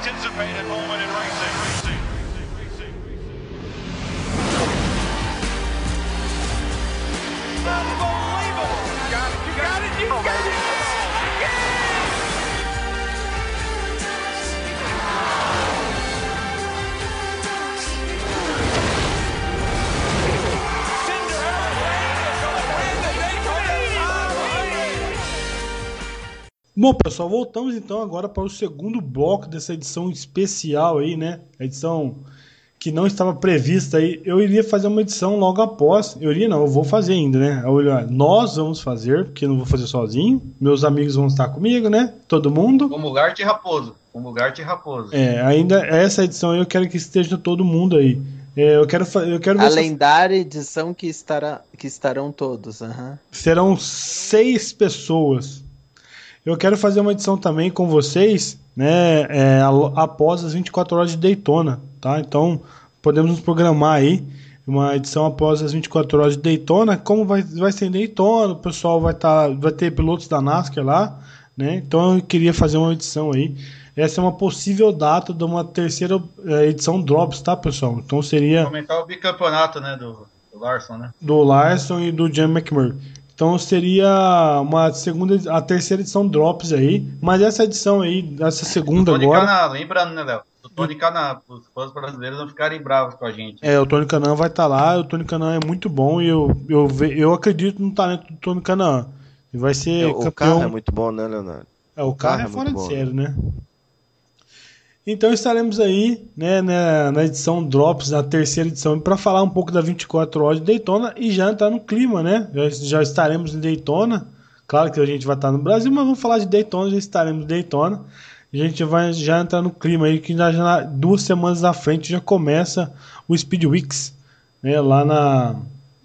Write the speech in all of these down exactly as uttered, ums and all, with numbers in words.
anticipated moment in racing. Unbelievable! You got it, you got it, you got it! Bom, pessoal, voltamos então agora para o segundo bloco dessa edição especial aí, né? A edição que não estava prevista aí. Eu iria fazer uma edição logo após. Eu iria não, eu vou fazer ainda, né? Eu, nós vamos fazer, porque eu não vou fazer sozinho. Meus amigos vão estar comigo, né? Todo mundo. Como Gart e Raposo. Como Gart e Raposo. É, ainda essa edição aí eu quero que esteja todo mundo aí. É, eu quero, eu quero ver a lendária edição que, estará, que estarão todos. Uhum. Serão seis pessoas. Eu quero fazer uma edição também com vocês, né, é, após as vinte e quatro horas de Daytona, tá? Então, podemos nos programar aí, uma edição após as vinte e quatro horas de Daytona. Como vai, vai ser em Daytona, o pessoal vai, tá, vai ter pilotos da NASCAR lá, né? Então eu queria fazer uma edição aí. Essa é uma possível data de uma terceira edição Drops, tá, pessoal? Então seria... Comentar o bicampeonato, né, do, do Larson, né? Do Larson e do Jamie McMurray. Então seria uma segunda, a terceira edição Drops aí, mas essa edição aí, essa segunda Tony agora... Canan, lembrando, né, Léo? O Tony Canan, para os fãs brasileiros não ficarem bravos com a gente. É, o Tony Canan vai estar lá, o Tony Canan é muito bom e eu, eu, eu acredito no talento do Tony Canan. E vai ser é, o campeão... carro é muito bom, né, Leonardo? É, o carro, o carro é, é fora de bom, sério, né? Então estaremos aí, né, na, na edição Drops, na terceira edição, para falar um pouco da vinte e quatro horas de Daytona e já entrar no clima, né? Já, já estaremos em Daytona. Claro que a gente vai estar no Brasil, mas vamos falar de Daytona, já estaremos em Daytona. A gente vai já entrar no clima aí, que já, já duas semanas à frente já começa o Speed Weeks, né, lá, na,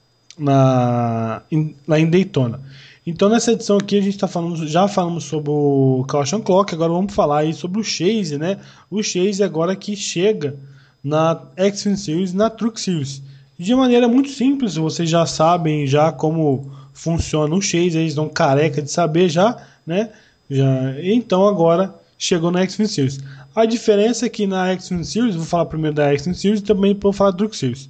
na, em, lá em Daytona. Então nessa edição aqui a gente tá falando, já falamos sobre o Caution Clock, agora vamos falar aí sobre o Chase, né? O Chase agora que chega na X-Fin Series, na Truck Series. De maneira muito simples, vocês já sabem já como funciona o Chase, eles estão careca de saber já, né? Já, então agora chegou na X-Fin Series. A diferença é que na X-Fin Series, vou falar primeiro da X-Fin Series e também vou falar da Truck Series.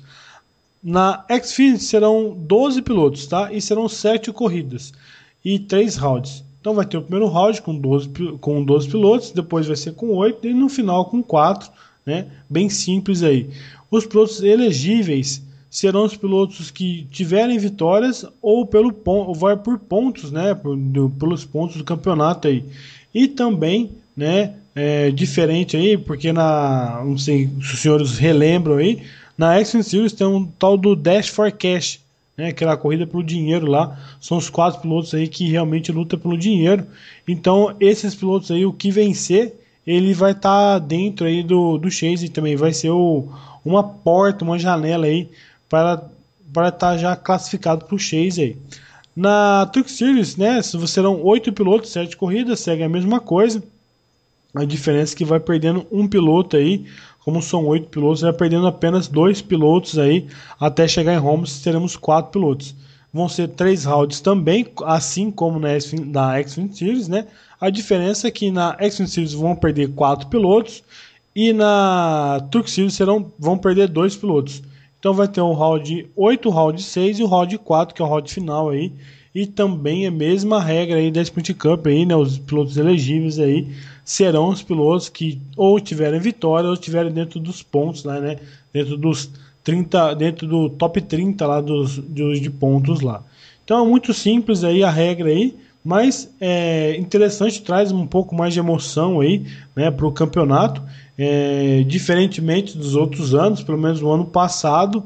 Na X-Fin serão doze pilotos, tá? E serão sete corridas e três rounds. Então vai ter o primeiro round com doze, com doze pilotos, depois vai ser com oito e no final com quatro, né? Bem simples aí. Os pilotos elegíveis serão os pilotos que tiverem vitórias ou pelo ou vai por pontos, né? Por, do, pelos pontos do campeonato aí. E também, né? É, diferente aí, porque na, não sei se os senhores relembram aí, na X-Fin Series tem um tal do Dash for Cash, né, aquela corrida pelo dinheiro lá. São os quatro pilotos aí que realmente lutam pelo dinheiro. Então esses pilotos aí, o que vencer, ele vai estar tá dentro aí do, do Chase, e também vai ser o, uma porta, uma janela aí para para estar tá já classificado para o Chase aí. Na Truck Series, né, serão oito pilotos, sete corridas, segue a mesma coisa. A diferença é que vai perdendo um piloto aí. Como são oito pilotos, vai perdendo apenas dois pilotos aí até chegar em Homestead. Teremos quatro pilotos. Vão ser três rounds também, assim como na X-Fin Series, né? A diferença é que na X-Fin Series vão perder quatro pilotos e na Truck Series serão, vão perder dois pilotos. Então vai ter um round oito, o round seis e o round quatro, que é o round final aí. E também a mesma regra aí da Sprint Cup aí, né? Os pilotos elegíveis aí serão os pilotos que ou tiverem vitória ou estiverem dentro dos pontos lá, né? Dentro dos trinta, dentro do top trinta lá dos, dos de pontos lá. Então é muito simples aí a regra aí, mas é interessante, traz um pouco mais de emoção aí, né, para o campeonato, é, diferentemente dos outros anos, pelo menos no ano passado.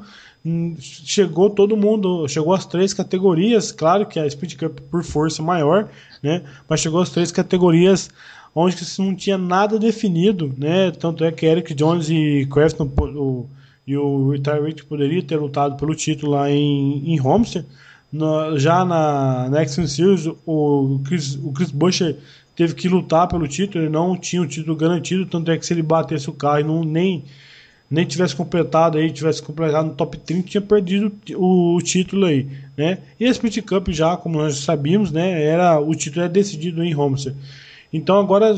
Chegou todo mundo, chegou as três categorias, claro que a Speed Cup por força maior, né? Mas chegou as três categorias onde não tinha nada definido, né? Tanto é que Eric Jones e Crafton o, e o Retired poderiam ter lutado pelo título lá em, em Homestead. No, já na, na X-Fin Series, o Chris, o Chris Buescher teve que lutar pelo título, ele não tinha o título garantido, tanto é que se ele batesse o carro e não, nem nem tivesse completado aí, tivesse completado no top trinta, tinha perdido o, o título aí, né? E a Sprint Cup já, como nós sabíamos, né, era, o título é decidido em Homestead. Então agora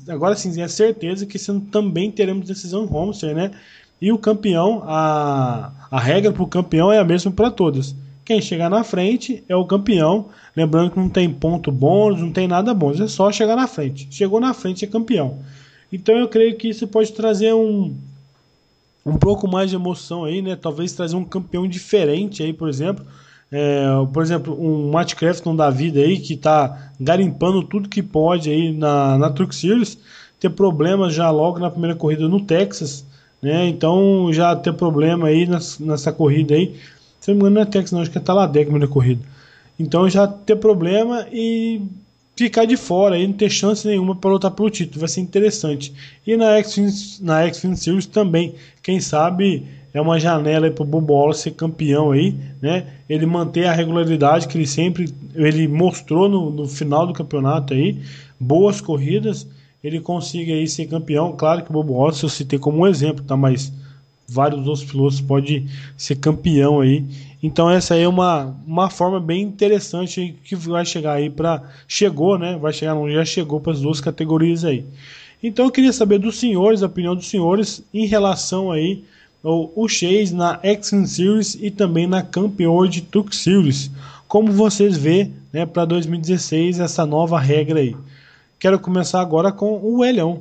agora sim é certeza que esse ano também teremos decisão em Homestead, né? E o campeão, a, a regra para o campeão é a mesma para todos. Quem chegar na frente é o campeão. Lembrando que não tem ponto bônus, não tem nada bônus, é só chegar na frente. Chegou na frente é campeão. Então eu creio que isso pode trazer um, um pouco mais de emoção aí, né? Talvez trazer um campeão diferente aí, por exemplo. É, por exemplo, um Matt Crafton da vida aí que tá garimpando tudo que pode aí na, na Truck Series, ter problemas já logo na primeira corrida no Texas, né? Então já ter problema aí nessa, nessa corrida aí, se não me engano não é Texas não, acho que é Talladega a primeira corrida. Então já ter problema e ficar de fora aí, não ter chance nenhuma para lutar pelo título, vai ser interessante. E na X na X-Fin Series também, quem sabe é uma janela para o Bubba Wallace ser campeão aí, né? Ele manter a regularidade que ele sempre ele mostrou no, no final do campeonato aí, boas corridas, ele consiga aí ser campeão. Claro que o Bubba Wallace eu citei como um exemplo, tá? Mas vários outros pilotos podem ser campeão aí. Então essa aí é uma, uma forma bem interessante que vai chegar aí para chegou, né? Vai chegar, não, já chegou para as duas categorias aí. Então eu queria saber dos senhores, a opinião dos senhores em relação aí o Chase na X-Fin Series e também na Campeonato Truck Series. Como vocês vê, né, para dois mil e dezesseis essa nova regra aí? Quero começar agora com o Elhão.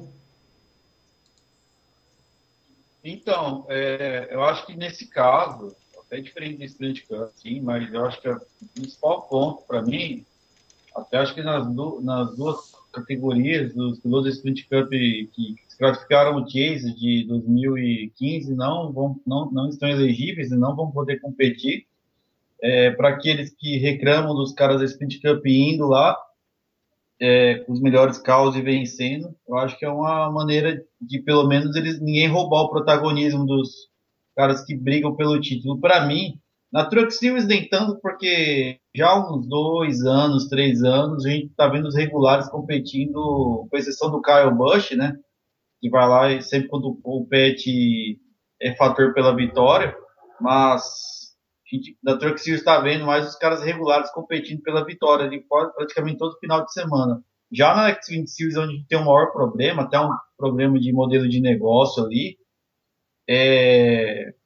Então, é, eu acho que nesse caso, até diferente do Sprint Cup, sim, mas eu acho que o principal ponto para mim, até acho que nas, du nas duas categorias dos pilotos do Sprint Cup que, que se classificaram o Chase de dois mil e quinze não, vão, não, não estão elegíveis e não vão poder competir. É, para aqueles que reclamam dos caras da Sprint Cup indo lá, é, com os melhores carros e vencendo, eu acho que é uma maneira de, pelo menos, eles ninguém roubar o protagonismo dos caras que brigam pelo título. Para mim, na Truck Series nem tanto, porque já há uns dois anos, três anos, a gente está vendo os regulares competindo, com exceção do Kyle Busch, né? Que vai lá e sempre quando compete é fator pela vitória, mas a gente, na Truck Series está vendo mais os caras regulares competindo pela vitória, ali, praticamente todo final de semana. Já na X-Fin Series, onde a gente tem um maior problema, até um problema de modelo de negócio ali, é...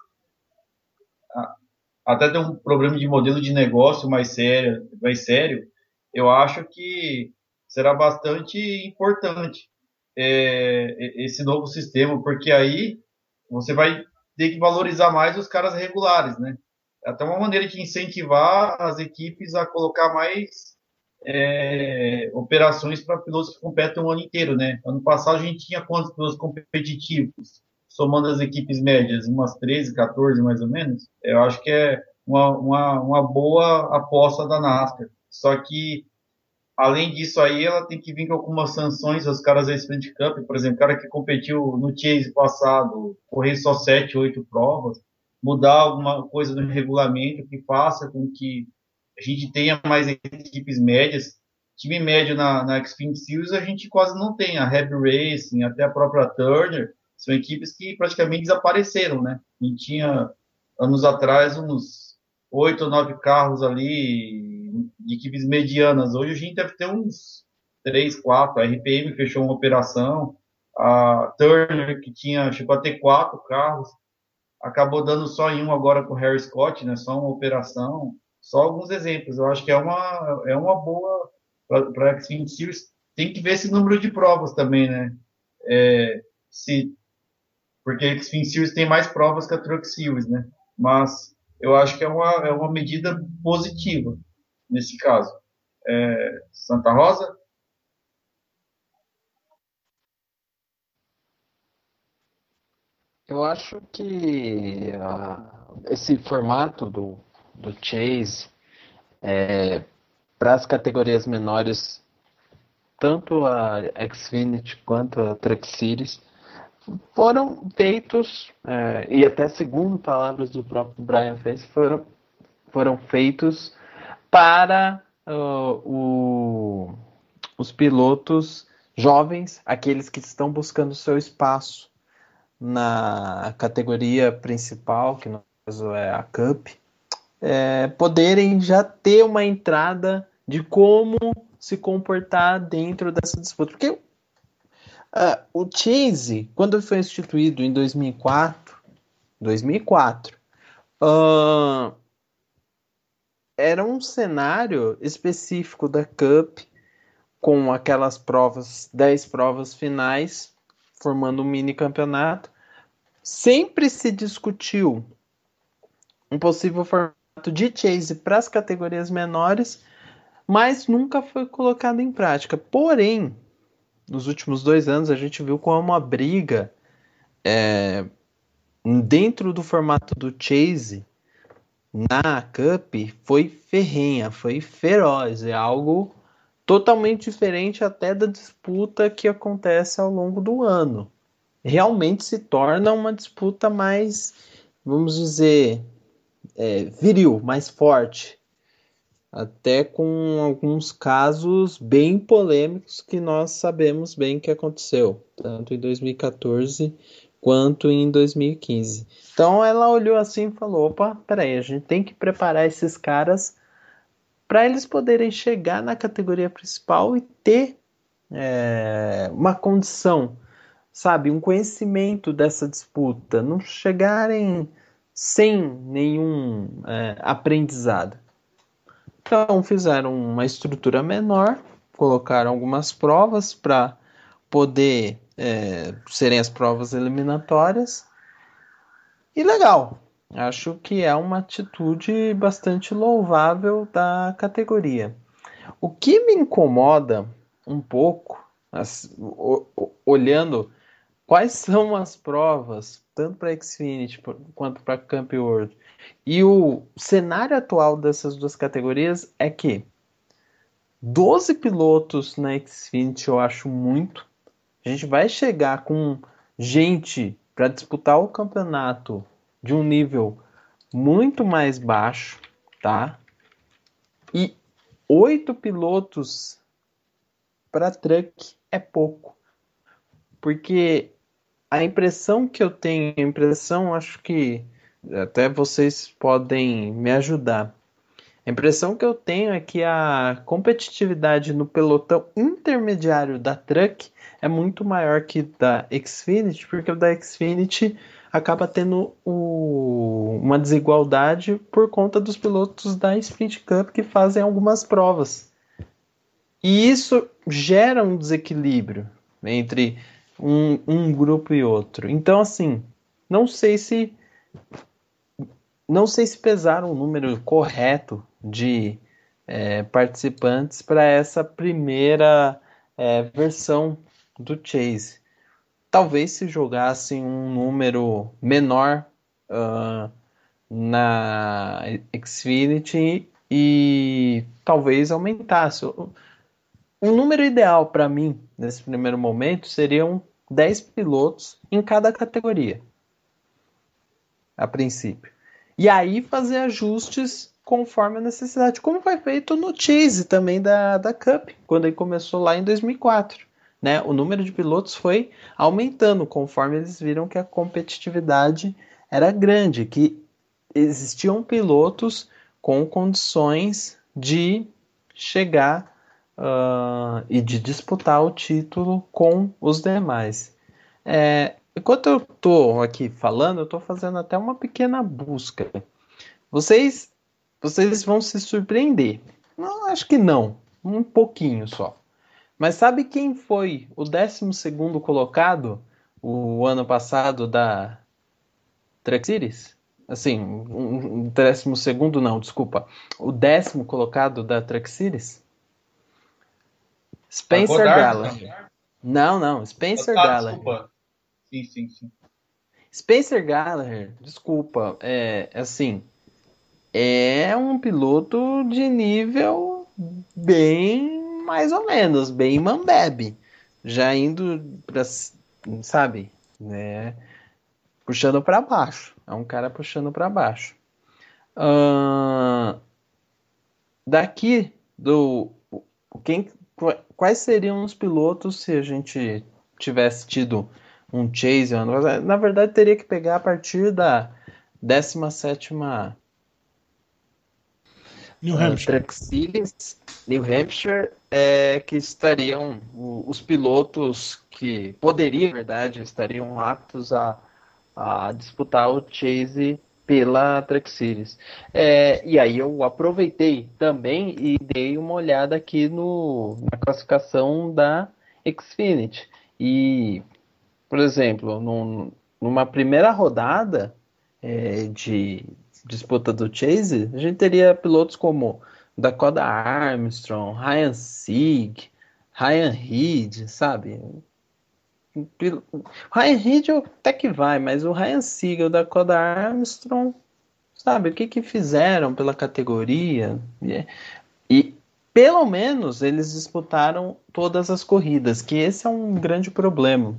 até tem um problema de modelo de negócio mais sério, mais sério, eu acho que será bastante importante é, esse novo sistema, porque aí você vai ter que valorizar mais os caras regulares, né? É até uma maneira de incentivar as equipes a colocar mais é, operações para pilotos que competem o ano inteiro, né? Ano passado a gente tinha quantos pilotos competitivos? Somando as equipes médias, umas treze, quatorze mais ou menos, eu acho que é uma, uma, uma boa aposta da NASCAR. Só que, além disso aí, ela tem que vir com algumas sanções aos caras da Sprint Cup, por exemplo, o cara que competiu no Chase passado, correr só sete, oito provas, mudar alguma coisa no regulamento que faça com que a gente tenha mais equipes médias. Time médio na, na X-Fin Series a gente quase não tem, a Happy Racing, até a própria Turner, são equipes que praticamente desapareceram, né? A gente tinha, anos atrás, uns oito ou nove carros ali de equipes medianas. Hoje a gente deve ter uns três, quatro. A R P M fechou uma operação. A Turner, que tinha, chegou a ter quatro carros, acabou dando só em um agora com o Harry Scott, né? Só uma operação. Só alguns exemplos. Eu acho que é uma, é uma boa para a X-Fin Series. Tem que ver esse número de provas também, né? É, se porque a X-Fin Series tem mais provas que a Truck Series, né? Mas eu acho que é uma, é uma medida positiva nesse caso. É, Santa Rosa? Eu acho que uh, esse formato do, do Chase é, para as categorias menores, tanto a Xfinity quanto a Truck Series, foram feitos, é, e até segundo palavras do próprio Brian Face, foram, foram feitos para uh, o, os pilotos jovens, aqueles que estão buscando seu espaço na categoria principal, que no caso é a Cup, é, poderem já ter uma entrada de como se comportar dentro dessa disputa. Porque Ah, o Chase, quando foi instituído em dois mil e quatro, dois mil e quatro, ah, era um cenário específico da Cup, com aquelas provas, dez provas finais, formando um mini campeonato. Sempre se discutiu um possível formato de Chase para as categorias menores, mas nunca foi colocado em prática. Porém, nos últimos dois anos a gente viu como a briga é, dentro do formato do Chase na Cup foi ferrenha, foi feroz, é algo totalmente diferente até da disputa que acontece ao longo do ano. Realmente se torna uma disputa mais, vamos dizer, é, viril, mais forte. Até com alguns casos bem polêmicos que nós sabemos bem que aconteceu, tanto em dois mil e quatorze quanto em dois mil e quinze. Então ela olhou assim e falou: opa, peraí, a gente tem que preparar esses caras para eles poderem chegar na categoria principal e ter é, uma condição, sabe, um conhecimento dessa disputa, não chegarem sem nenhum é, aprendizado. Então fizeram uma estrutura menor, colocaram algumas provas para poder é, serem as provas eliminatórias. E legal, acho que é uma atitude bastante louvável da categoria. O que me incomoda um pouco, as, o, o, olhando quais são as provas, tanto para Xfinity quanto para Camp World, e o cenário atual dessas duas categorias é que doze pilotos na Xfinity eu acho muito. A gente vai chegar com gente para disputar o campeonato de um nível muito mais baixo, tá? E oito pilotos para truck é pouco. Porque a impressão que eu tenho, a impressão, acho que até vocês podem me ajudar. A impressão que eu tenho é que a competitividade no pelotão intermediário da Truck é muito maior que da Xfinity, porque o da Xfinity acaba tendo o, uma desigualdade por conta dos pilotos da Sprint Cup que fazem algumas provas. E isso gera um desequilíbrio entre um, um grupo e outro. Então, assim, não sei se não sei se pesaram o número correto de é, participantes para essa primeira é, versão do Chase. Talvez se jogassem um número menor uh, na Xfinity e talvez aumentasse. Um número ideal para mim, nesse primeiro momento, seriam dez pilotos em cada categoria, a princípio. E aí fazer ajustes conforme a necessidade, como foi feito no Chase também da, da Cup, quando ele começou lá em dois mil e quatro. Né? O número de pilotos foi aumentando conforme eles viram que a competitividade era grande, que existiam pilotos com condições de chegar uh, e de disputar o título com os demais. É, enquanto eu estou aqui falando, eu estou fazendo até uma pequena busca. Vocês, vocês vão se surpreender. Não, acho que não. Um pouquinho só. Mas sabe quem foi o décimo segundo colocado o ano passado da Truck Series? Assim, um, um décimo segundo não, desculpa. O décimo colocado da Truck Series? Spencer Gallagher. Não, não, Spencer ah, Gallagher. Desculpa. Sim, sim, sim. Spencer Gallagher, desculpa, é assim, é um piloto de nível bem mais ou menos, bem mambebe, já indo para, sabe, né, puxando para baixo, é um cara puxando para baixo. Uh, daqui do quem, quais seriam os pilotos se a gente tivesse tido um Chase? Na verdade, teria que pegar a partir da décima sétima New uh, Hampshire. Truck Series, New Hampshire, é, que estariam o, os pilotos que poderiam, na verdade, estariam aptos a, a disputar o Chase pela Truck Series. É, e aí eu aproveitei também e dei uma olhada aqui no, na classificação da Xfinity. E, por exemplo, num, numa primeira rodada é, de disputa do Chase, a gente teria pilotos como Dakota Armstrong, Ryan Sieg, Ryan Reed, sabe? Pil- Ryan Reed até que vai, mas o Ryan Sieg e o Dakota Armstrong, sabe? O que que fizeram pela categoria? E, e pelo menos eles disputaram todas as corridas, que esse é um grande problema.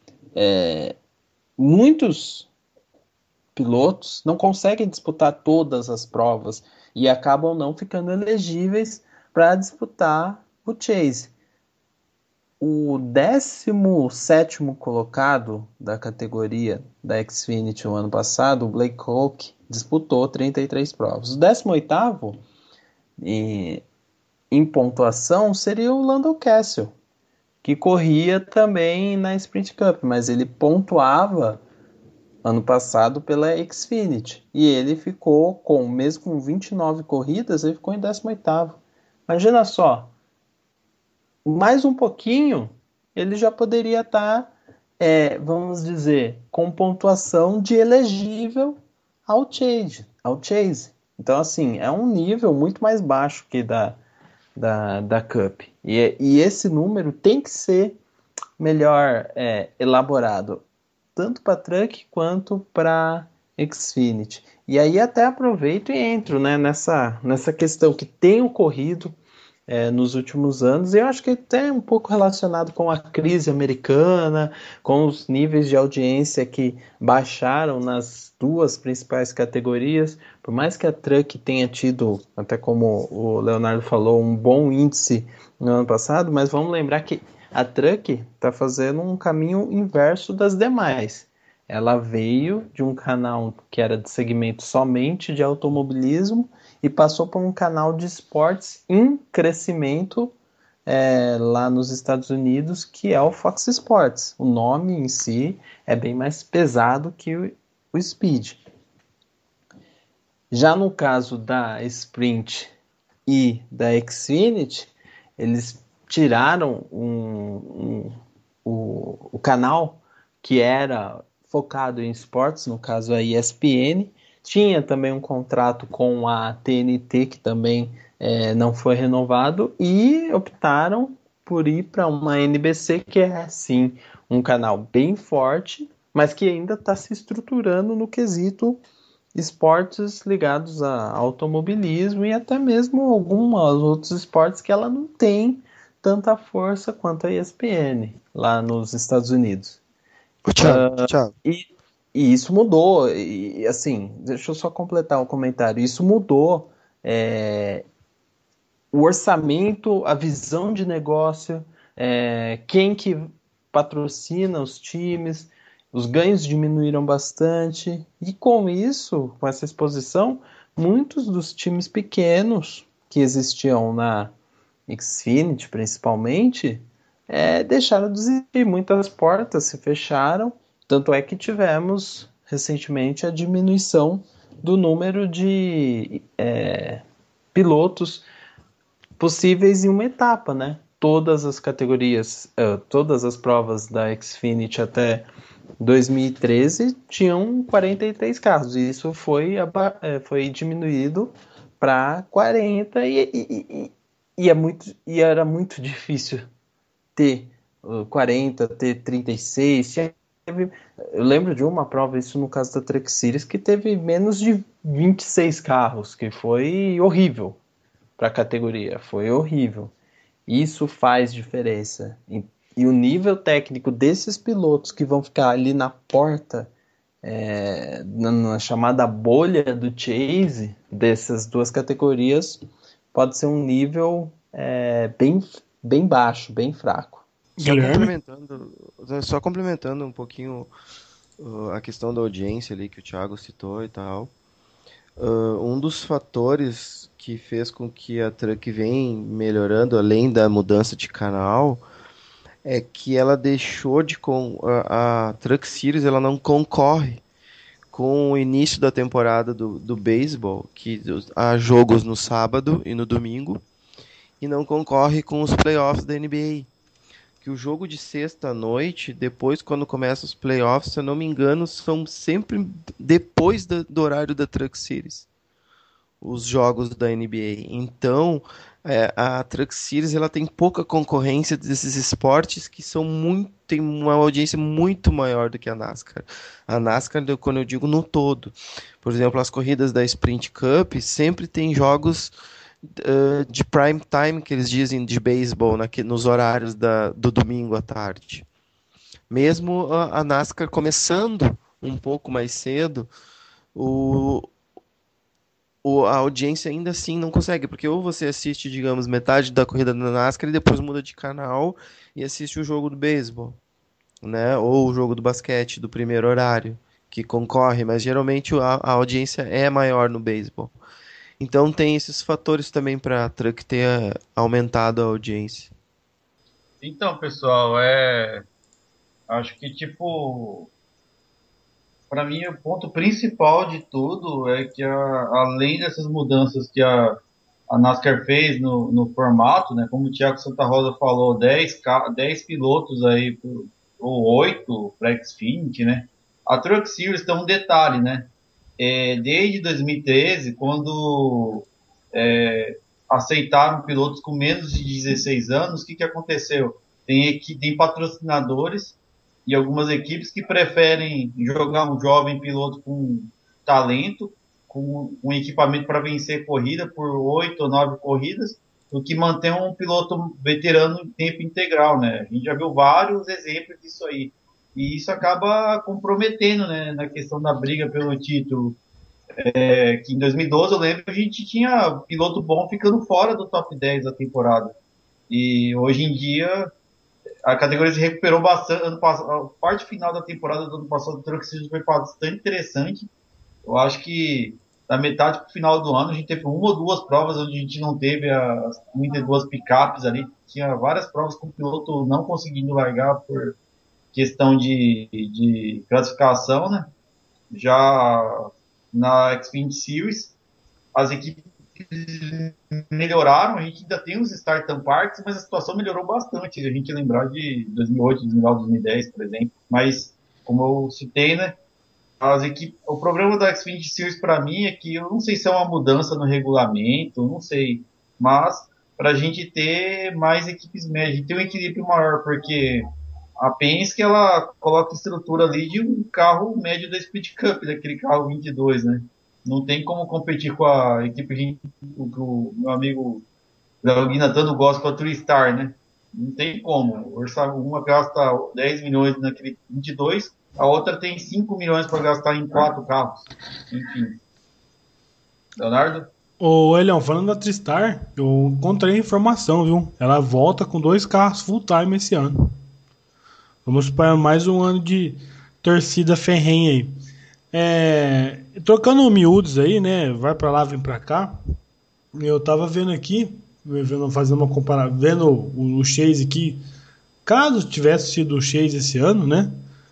Muitos pilotos não conseguem disputar todas as provas e acabam não ficando elegíveis para disputar o Chase. O décimo sétimo colocado da categoria da Xfinity no ano passado, o Blake Koch, disputou trinta e três provas. O décimo oitavo em, em pontuação seria o Lando Cassill, que corria também na Sprint Cup, mas ele pontuava ano passado pela Xfinity. E ele ficou com, mesmo com vinte e nove corridas, ele ficou em décimo oitavo. Imagina só, mais um pouquinho, ele já poderia estar, é, vamos dizer, com pontuação de elegível ao Chase, ao Chase. Então, assim, é um nível muito mais baixo que da, da, da Cup. E, e esse número tem que ser melhor é, elaborado, tanto para Truck quanto para Xfinity. E aí até aproveito e entro, né, nessa, nessa questão que tem ocorrido é, nos últimos anos, e eu acho que até um pouco relacionado com a crise americana, com os níveis de audiência que baixaram nas duas principais categorias, por mais que a Truck tenha tido, até como o Leonardo falou, um bom índice no ano passado, mas vamos lembrar que a Truck está fazendo um caminho inverso das demais. Ela veio de um canal que era de segmento somente de automobilismo e passou por um canal de esportes em crescimento é, lá nos Estados Unidos, que é o Fox Sports. O nome em si é bem mais pesado que o, o Speed. Já no caso da Sprint e da Xfinity, eles tiraram um, um, o, o canal que era focado em esportes, no caso a E S P N, tinha também um contrato com a T N T, que também é, não foi renovado, e optaram por ir para uma N B C, que é, sim, um canal bem forte, mas que ainda está se estruturando no quesito esportes ligados a automobilismo e até mesmo alguns outros esportes que ela não tem tanta força quanto a E S P N lá nos Estados Unidos. Ô, Thiago, Uh, Thiago. E, e isso mudou, e assim, deixa eu só completar o comentário, isso mudou é, o orçamento, a visão de negócio, é, quem que patrocina os times, os ganhos diminuíram bastante, e com isso, com essa exposição, muitos dos times pequenos que existiam na Xfinity, principalmente, é, deixaram de existir, muitas portas se fecharam, tanto é que tivemos recentemente a diminuição do número de é, pilotos possíveis em uma etapa, né? Todas as categorias, uh, todas as provas da Xfinity até dois mil e treze tinham quarenta e três carros, e isso foi, foi diminuído para quarenta, e, e, e, e, é muito, e era muito difícil ter uh, quarenta, ter trinta e seis. Teve, eu lembro de uma prova, isso no caso da Truck Series, que teve menos de vinte e seis carros, que foi horrível para a categoria, foi horrível. Isso faz diferença. E, e o nível técnico desses pilotos que vão ficar ali na porta, é, na, na chamada bolha do Chase, dessas duas categorias, pode ser um nível é, bem, bem baixo, bem fraco. Só Guilherme? complementando, só complementando um pouquinho uh, a questão da audiência ali que o Thiago citou e tal. Uh, um dos fatores que fez com que a Truck vem melhorando, além da mudança de canal, é que ela deixou de com a, a Truck Series ela não concorre com o início da temporada do, do beisebol, que há jogos no sábado e no domingo, e não concorre com os playoffs da N B A. Que o jogo de sexta à noite, depois quando começa os playoffs, se eu não me engano, são sempre depois da, do horário da Truck Series, os jogos da N B A. Então, é, a Truck Series ela tem pouca concorrência desses esportes que são muito, tem uma audiência muito maior do que a NASCAR. A NASCAR, quando eu digo no todo, por exemplo, as corridas da Sprint Cup sempre tem jogos uh, de prime time, que eles dizem, de beisebol, nos horários da, do domingo à tarde. Mesmo a, a NASCAR começando um pouco mais cedo, o a audiência ainda assim não consegue, porque ou você assiste, digamos, metade da corrida da NASCAR e depois muda de canal e assiste o jogo do beisebol, né? Ou o jogo do basquete do primeiro horário, que concorre, mas geralmente a, a audiência é maior no beisebol. Então tem esses fatores também para a Truck ter aumentado a audiência. Então, pessoal, é... acho que, tipo... Para mim, o ponto principal de tudo é que, a, além dessas mudanças que a, a NASCAR fez no, no formato, né, como o Thiago Santa Rosa falou, dez, dez pilotos aí, pro, ou oito para Xfinity, né? A Truck Series tem um detalhe, né? É, desde dois mil e treze, quando é, aceitaram pilotos com menos de dezesseis anos, o que, que aconteceu? Tem, tem patrocinadores e algumas equipes que preferem jogar um jovem piloto com talento, com um equipamento para vencer corrida por oito ou nove corridas, do que manter um piloto veterano em tempo integral, né? A gente já viu vários exemplos disso aí. E isso acaba comprometendo, né, na questão da briga pelo título. É, que em dois mil e doze, eu lembro, a gente tinha piloto bom ficando fora do top dez da temporada. E hoje em dia a categoria se recuperou bastante. Ano passado, a parte final da temporada do ano passado, o Truck Series foi bastante interessante. Eu acho que da metade para o final do ano, a gente teve uma ou duas provas onde a gente não teve as trinta e duas picapes ali. Tinha várias provas com o piloto não conseguindo largar por questão de, de classificação, né? Já na Xfinity Series, as equipes melhoraram, a gente ainda tem os start-up parks, mas a situação melhorou bastante, se a gente lembrar de dois mil e oito, dois mil e nove, dois mil e dez, por exemplo. Mas, como eu citei, né, as equipes, o problema da Xfinity Series para mim é que eu não sei se é uma mudança no regulamento, não sei, mas para a gente ter mais equipes médias, a gente ter um equilíbrio maior, porque a Penske, ela coloca estrutura ali de um carro médio da Speed Cup, daquele carro vinte e dois, né? Não tem como competir com a equipe que o meu amigo Léo Guinatano gosta, com a TriStar, né? Não tem como. Uma gasta dez milhões naquele vinte e dois, a outra tem cinco milhões para gastar em quatro carros. Enfim. Leonardo? Ô, Elião, falando da TriStar, eu encontrei informação, viu? Ela volta com dois carros full-time esse ano. Vamos para mais um ano de torcida ferrenha aí. É, trocando miúdos aí, né? Vai pra lá, vem pra cá. Eu tava vendo aqui, vendo, fazendo uma comparação, vendo o, o Chase aqui. Caso tivesse sido o Chase esse ano, né?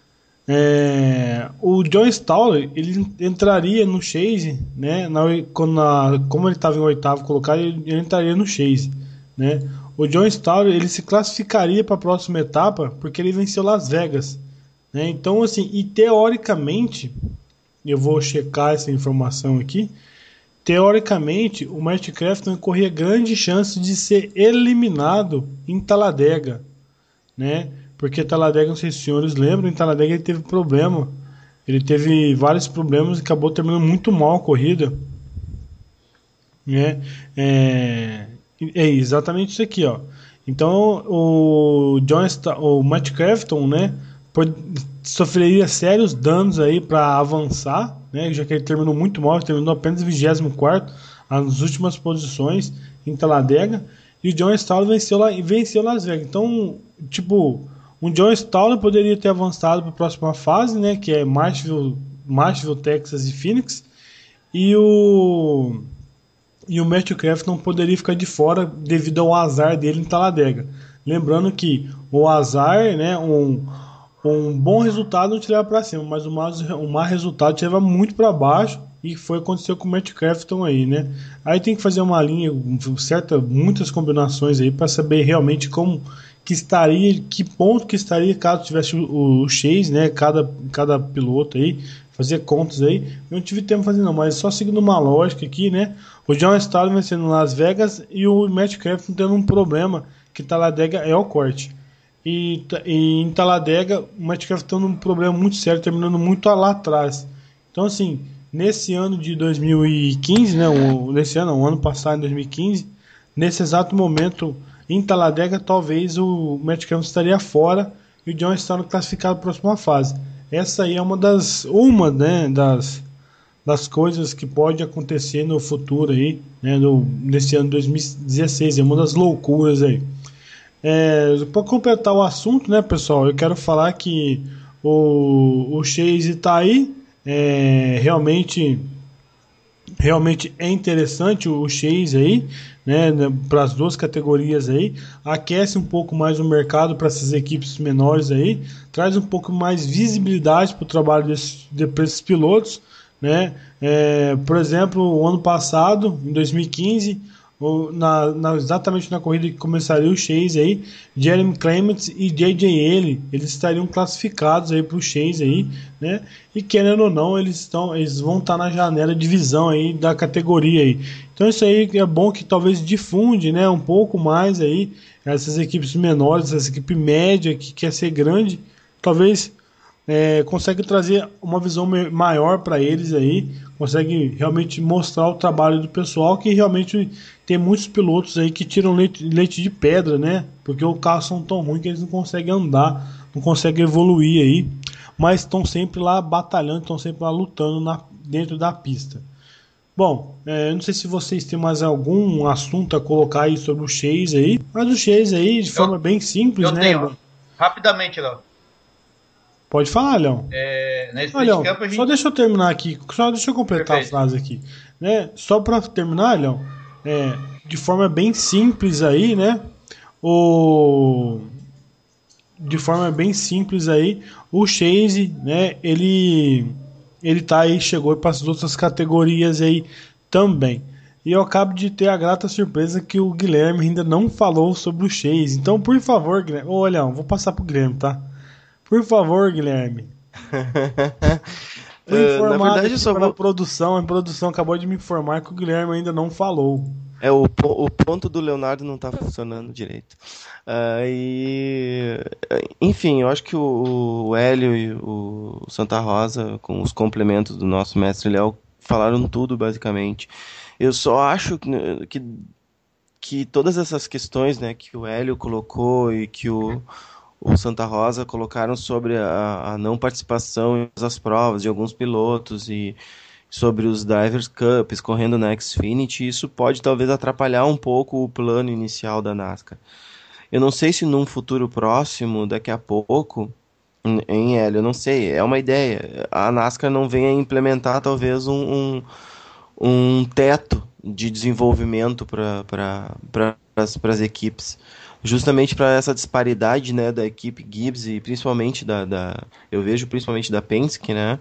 É, o John Stowler, ele entraria no Chase, né? Na, quando na, como ele estava em oitavo colocado, ele, ele entraria no Chase, né? O John Stowler, ele se classificaria para a próxima etapa porque ele venceu Las Vegas, né? Então, assim, e teoricamente, eu vou checar essa informação aqui. Teoricamente, o Matt Crafton corria grande chance de ser eliminado em Talladega, né? Porque Talladega, não sei se os senhores lembram, em Talladega ele teve problema. Ele teve vários problemas e acabou terminando muito mal a corrida, né? É, é exatamente isso aqui, ó. Então, o John, o Matt Crafton, né, pode, sofreria sérios danos aí para avançar, né, já que ele terminou muito mal, ele terminou apenas em vigésimo quarto, as últimas posições em Talladega, e o John Stowler venceu, lá, venceu Las Vegas. Então, tipo, o John Stowler poderia ter avançado para a próxima fase, né, que é Marshville, Marshville, Texas e Phoenix, e o e o Matthew Craft não poderia ficar de fora devido ao azar dele em Talladega. Lembrando que o azar, né, um, um bom resultado não te leva para cima, mas um mau, um mau resultado te leva muito para baixo, e foi o que aconteceu com o Matt Crafton aí, né? Aí tem que fazer uma linha, certa, muitas combinações aí para saber realmente como que estaria, que ponto que estaria caso tivesse o, o Chase, né? Cada, cada piloto aí, fazer contas aí. Eu não tive tempo de fazer não, mas só seguindo uma lógica aqui, né? O John Staley vencendo Las Vegas e o Matt Crafton tendo um problema, que Talladega é o corte. E, e em Talladega o Matt Crafton tendo um problema muito sério, terminando muito lá atrás. Então assim, nesse ano de dois mil e quinze, né, o, nesse ano, o ano passado, em dois mil e quinze, nesse exato momento, em Talladega, talvez o Matt Crafton estaria fora e o John Staley classificado para a próxima fase. Essa aí é uma das, uma, né, das, das coisas que pode acontecer no futuro aí, né, no, nesse ano dois mil e dezesseis, é uma das loucuras aí. É, para completar o assunto, né, pessoal, eu quero falar que o, o Chase está aí, é, realmente realmente é interessante o Chase aí, né, para as duas categorias aí, aquece um pouco mais o mercado para essas equipes menores aí, traz um pouco mais visibilidade para o trabalho desses, desses pilotos, né, é, por exemplo, o ano passado, em dois mil e quinze, Na, na, exatamente na corrida que começaria o Chase aí, Jeremy Clements e J J Ele, eles estariam classificados aí para o Chase aí, né? E querendo ou não, eles estão, eles vão estar na janela de visão aí da categoria aí. Então isso aí é bom que talvez difunde, né, um pouco mais aí essas equipes menores, essa equipe média que quer ser grande, talvez é, consegue trazer uma visão maior para eles aí, consegue realmente mostrar o trabalho do pessoal, que realmente tem muitos pilotos aí que tiram leite, leite de pedra, né? Porque os carros são tão ruins que eles não conseguem andar, não conseguem evoluir aí, mas estão sempre lá batalhando, estão sempre lá lutando na, dentro da pista. Bom, é, eu não sei se vocês têm mais algum assunto a colocar aí sobre o Chase aí, mas o Chase aí, de forma eu, bem simples, eu né? Tenho. Rapidamente, Léo. Pode falar, Leão. É, na ah, Leão, campo, a gente... só deixa eu terminar aqui, só deixa eu completar Perfeito. a frase aqui, né? Só para terminar, Leão, é, de forma bem simples aí, né? O de forma bem simples aí, o Chase, né? Ele ele tá aí, chegou para as outras categorias aí também. E eu acabo de ter a grata surpresa que o Guilherme ainda não falou sobre o Chase. Então, por favor, Guilherme, ô, Leão, vou passar pro Guilherme, tá? Por favor, Guilherme. Fui informado uh, na verdade, só vou... produção, a produção acabou de me informar que o Guilherme ainda não falou. É, o, o ponto do Leonardo não tá funcionando direito. Uh, e, enfim, eu acho que o, o Hélio e o Santa Rosa, com os complementos do nosso mestre Léo, falaram tudo, basicamente. Eu só acho que, que, que todas essas questões, né, que o Hélio colocou e que o o Santa Rosa colocaram sobre a, a não participação nas provas de alguns pilotos e sobre os Drivers' Cups correndo na Xfinity, isso pode talvez atrapalhar um pouco o plano inicial da NASCAR. Eu não sei se num futuro próximo, daqui a pouco, em Hélio, eu não sei, é uma ideia, a NASCAR não venha implementar talvez um, um, um teto de desenvolvimento para pra, as equipes, justamente para essa disparidade, né, da equipe Gibbs e principalmente da, da eu vejo principalmente da Penske, né,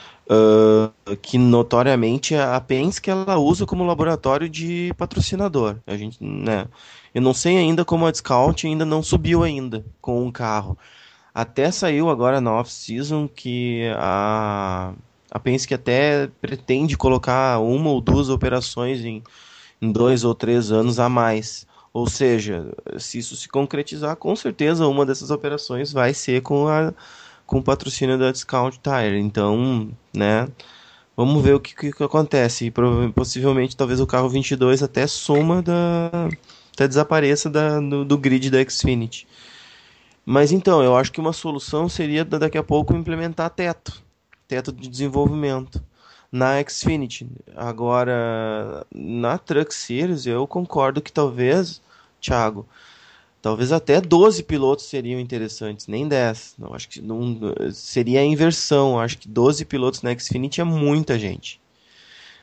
uh, que notoriamente a Penske ela usa como laboratório de patrocinador. A gente, né, eu não sei ainda como a Discount ainda não subiu ainda com um carro. Até saiu agora na off-season que a a Penske até pretende colocar uma ou duas operações em, em dois ou três anos a mais. Ou seja, se isso se concretizar, com certeza uma dessas operações vai ser com, a, com o patrocínio da Discount Tire. Então, né, vamos ver o que, que, que acontece. E possivelmente, talvez o carro vinte e dois até suma, da, até desapareça da, do, do grid da Xfinity. Mas então, eu acho que uma solução seria daqui a pouco implementar teto, teto de desenvolvimento na Xfinity. Agora, na Truck Series, eu concordo que talvez, Thiago, talvez até doze pilotos seriam interessantes, nem dez. Não, acho que não, seria a inversão. Acho que doze pilotos na Xfinity é muita gente.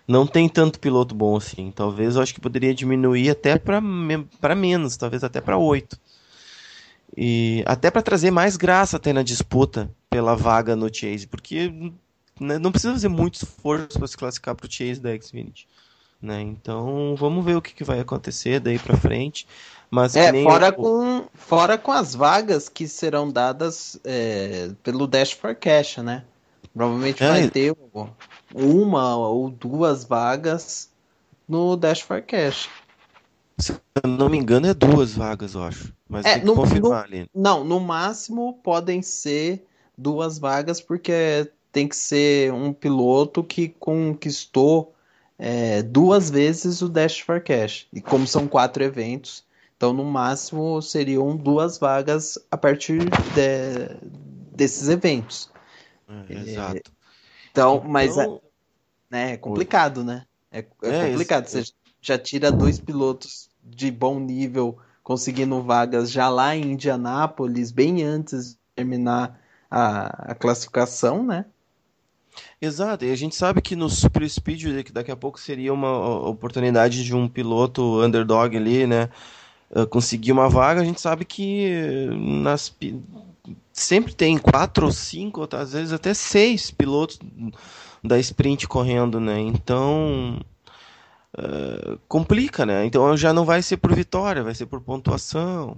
não tem tanto piloto bom assim. Talvez eu acho que poderia diminuir até para para menos, talvez até para oito. E até para trazer mais graça até na disputa pela vaga no Chase, porque né, não precisa fazer muito esforço para se classificar para o Chase da Xfinity, né? Então vamos ver o que, que vai acontecer daí para frente. Mas É, que nem fora, eu... com, fora com as vagas que serão dadas é, pelo Dash for Cash, né? Provavelmente É, vai ter uma ou duas vagas no Dash for Cash. se eu não me engano é duas vagas, eu acho. Mas É, tem que no, confirmar no- ali. não, no máximo podem ser duas vagas, porque tem que ser um piloto que conquistou é, duas vezes o Dash for Cash. E como são quatro eventos, então no máximo seriam duas vagas a partir de- desses eventos. É, exato. Então, mas é, Então, né, é oi. complicado, né? É, é É, ex- complicado. Você já tira dois pilotos de bom nível conseguindo vagas já lá em Indianápolis, bem antes de terminar a, a classificação, né? Exato, e a gente sabe que no Super Speed que daqui a pouco seria uma o- oportunidade de um piloto underdog ali, né, eh, conseguir uma vaga. A gente sabe que eh, nas pi- sempre tem quatro ou cinco, ou às vezes até seis pilotos da sprint correndo, né? Então eh, complica, né? Então já não vai ser por vitória, vai ser por pontuação.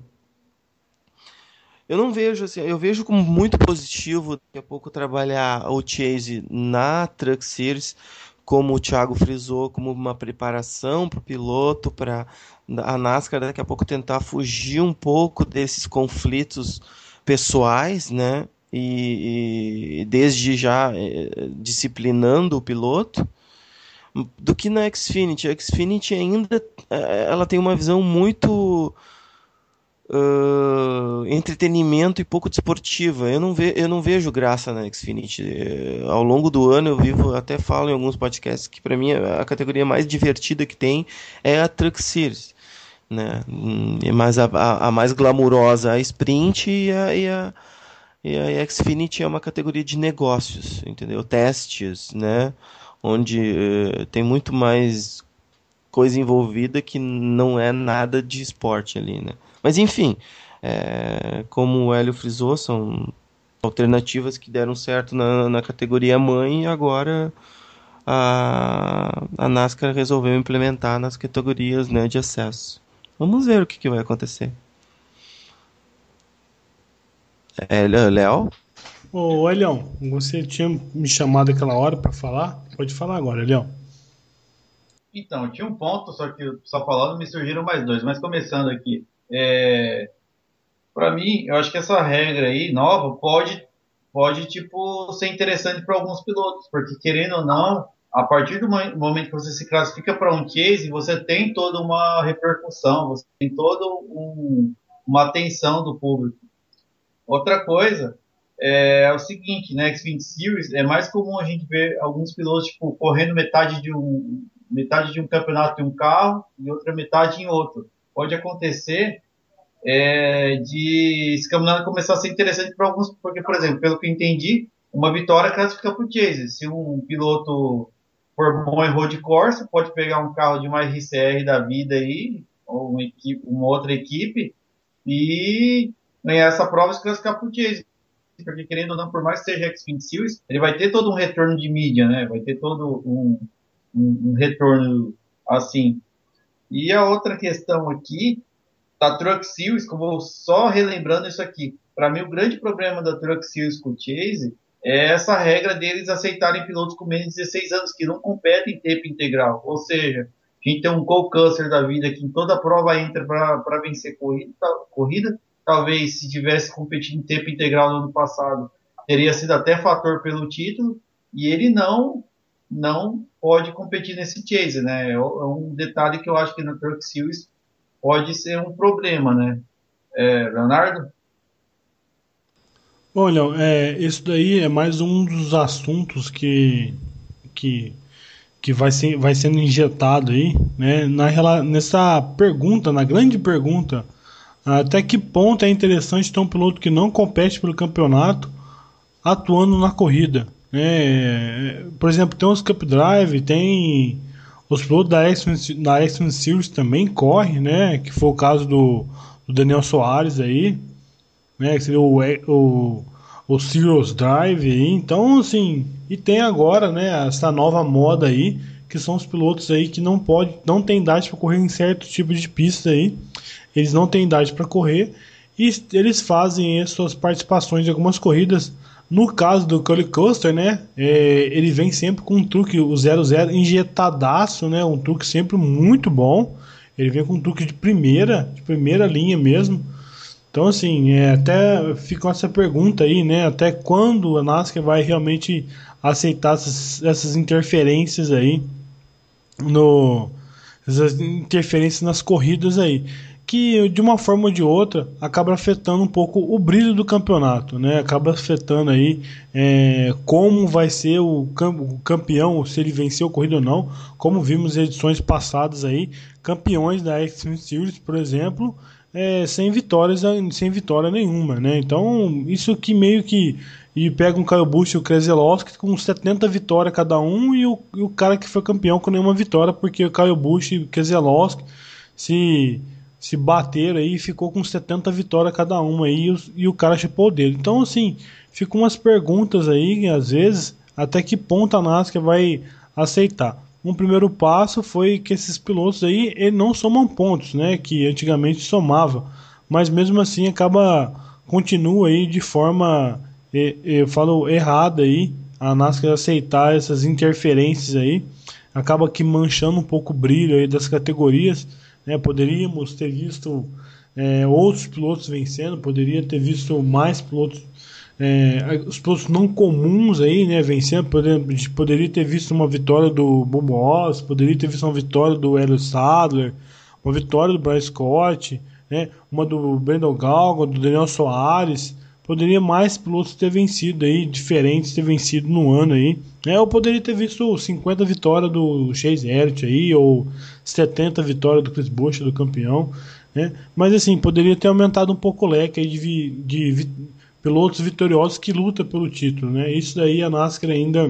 Eu não vejo assim, eu vejo como muito positivo daqui a pouco trabalhar o Chase na Truck Series, como o Thiago frisou, como uma preparação para o piloto, para a NASCAR daqui a pouco tentar fugir um pouco desses conflitos pessoais, né? E, e desde já eh, disciplinando o piloto, do que na Xfinity. A Xfinity ainda eh, ela tem uma visão muito uh, entretenimento e pouco desportiva. Eu não, ve, eu não vejo graça na Xfinity. Uh, ao longo do ano eu vivo, até falo em alguns podcasts que para mim a categoria mais divertida que tem é a Truck Series, né? É mais a, a, a mais glamurosa a Sprint e a, e a, e a Xfinity é uma categoria de negócios, entendeu? Testes, né? Onde uh, tem muito mais coisa envolvida que não é nada de esporte ali, né? Mas enfim, é, como o Hélio frisou, são alternativas que deram certo na, na categoria mãe e agora a, a NASCAR resolveu implementar nas categorias, né, de acesso. Vamos ver o que, que vai acontecer. É, Léo? Ô, Elião, você tinha me chamado aquela hora para falar? Pode falar agora, Elião. Então, tinha um ponto, só que só falando me surgiram mais dois. Mas começando aqui, é, para mim, eu acho que essa regra aí nova pode, pode tipo ser interessante para alguns pilotos, porque querendo ou não, a partir do mo- momento que você se classifica para um chase, você tem toda uma repercussão, você tem toda um, uma atenção do público. Outra coisa é o seguinte, né, X-vinte Series é mais comum a gente ver alguns pilotos tipo correndo metade de um metade de um campeonato em um carro e outra metade em outro. Pode acontecer é, de esse campeonato começar a ser interessante para alguns, porque, por exemplo, pelo que eu entendi, uma vitória classifica para o Chase. Se um piloto for bom em road course, pode pegar um carro de uma R C R da vida aí, ou uma, equipe, uma outra equipe, e ganhar essa prova e se classificar para o Chase. Porque, querendo ou não, por mais que seja X-vinte Series, ele vai ter todo um retorno de mídia, né? Vai ter todo um, um, um retorno assim. E a outra questão aqui da Truck Series, como só relembrando isso aqui, para mim o grande problema da Truck Series com o Chase é essa regra deles aceitarem pilotos com menos de dezesseis anos que não competem em tempo integral. Ou seja, a gente tem um Cole Custer da vida que em toda prova entra para vencer corrida, corrida. Talvez se tivesse competido em tempo integral no ano passado, teria sido até fator pelo título, e ele não não pode competir nesse Chase, né? É um detalhe que eu acho que na Truck Series pode ser um problema, né? É, Leonardo? Bom, Léo, é, isso daí é mais um dos assuntos que, que, que vai, ser, vai sendo injetado aí, né, na, rela- nessa pergunta, na grande pergunta, até que ponto é interessante ter um piloto que não compete pelo campeonato atuando na corrida, né? Por exemplo, tem os Cup Drive, tem os pilotos da X-Men, da X-Men Series também correm, né? Que foi o caso do, do Daniel Soares aí, né? Que seria o, o, o Serious Drive aí. Então, assim, e tem agora, né? Essa nova moda aí, que são os pilotos aí que não pode, não tem idade para correr em certos tipos de pistas aí. Eles não têm idade para correr e eles fazem as suas participações em algumas corridas. No caso do Cole Custer, né, é, ele vem sempre com um truque, o zero zero injetadaço, né, um truque sempre muito bom. Ele vem com um truque de primeira, de primeira linha mesmo. Então, assim, é, até fica essa pergunta aí, né, até quando a NASCAR vai realmente aceitar essas, essas interferências aí, no, essas interferências nas corridas aí, que de uma forma ou de outra acaba afetando um pouco o brilho do campeonato, né? Acaba afetando aí é, como vai ser o, cam- o campeão, se ele venceu a corrida ou não, como vimos em edições passadas aí, campeões da X-Men Series, por exemplo, é, sem vitórias, sem vitória nenhuma, né? Então isso que meio que e pega um Kyle Busch e o Keselowski com setenta vitórias cada um e o, e o cara que foi campeão com nenhuma vitória, porque o Kyle Busch e o Keselowski se se bateram aí e ficou com setenta vitórias cada uma aí, e, os, e o cara chupou o dedo. Então, assim, ficam umas perguntas aí, às vezes, até que ponto a NASCAR vai aceitar. Um primeiro passo foi que esses pilotos aí ele não somam pontos, né, que antigamente somava, mas mesmo assim acaba, continua aí de forma, eu falo, errada aí, a NASCAR aceitar essas interferências aí, acaba que manchando um pouco o brilho aí das categorias. Né, poderíamos ter visto é, outros pilotos vencendo, poderia ter visto mais pilotos, é, os pilotos não comuns aí, né, vencendo, poder, poderia ter visto uma vitória do Bubba Wallace, poderia ter visto uma vitória do Hélio Sadler, uma vitória do Bryce Scott, né, uma do Brandon Galgo, do Daniel Soares. Poderia mais pilotos ter vencido aí, diferentes ter vencido no ano aí. É, eu poderia ter visto cinquenta vitórias do Chase Elliott aí, ou setenta vitórias do Chris Buescher, do campeão, né? Mas assim, poderia ter aumentado um pouco o leque aí de, vi, de vi, pilotos vitoriosos que lutam pelo título, né? Isso daí a NASCAR ainda,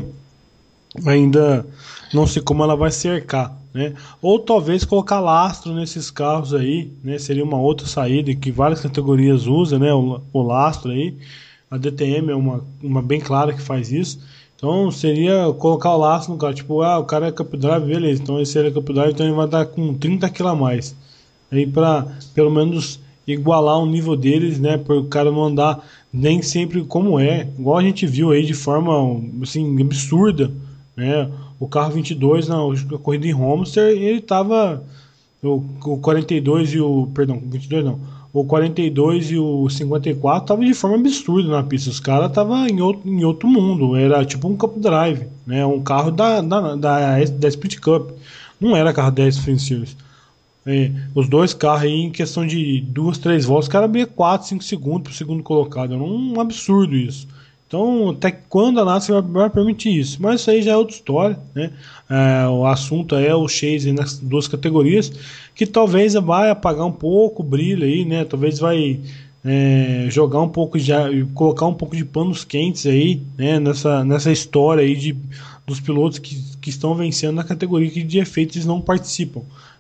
ainda não sei como ela vai cercar, né? Ou talvez colocar lastro nesses carros aí, né? Seria uma outra saída que várias categorias usam, né? O, o lastro aí, a D T M é uma, uma bem clara que faz isso. Então seria colocar o lastro no cara, tipo, ah, o cara é Cup Drive, beleza, então esse é Cup Drive, então ele vai dar com trinta quilos a mais, aí para pelo menos igualar o nível deles, né, para o cara não andar nem sempre como é, igual a gente viu aí de forma assim absurda, né? O carro vinte e dois na, na corrida em Homestead, ele tava o, o quarenta e dois e o perdão, vinte e dois não, o quarenta e dois e o cinquenta e quatro tava de forma absurda na pista, os caras tava em outro, em outro mundo, era tipo um Cup Drive, né, um carro da, da, da, da Sprint Cup, não era carro da Sprint Series. É, os dois carros aí em questão de duas, três voltas, o cara abria quatro, cinco segundos pro segundo colocado, era um absurdo isso. Então, até quando a NASCAR vai permitir isso? Mas isso aí já é outra história, né? É, o assunto é o Chase nas duas categorias, que talvez vai apagar um pouco o brilho aí, né? Talvez vai é, jogar um pouco, já, colocar um pouco de panos quentes aí, né? Nessa, nessa história aí de, dos pilotos que, que estão vencendo na categoria que de efeitos eles não participam,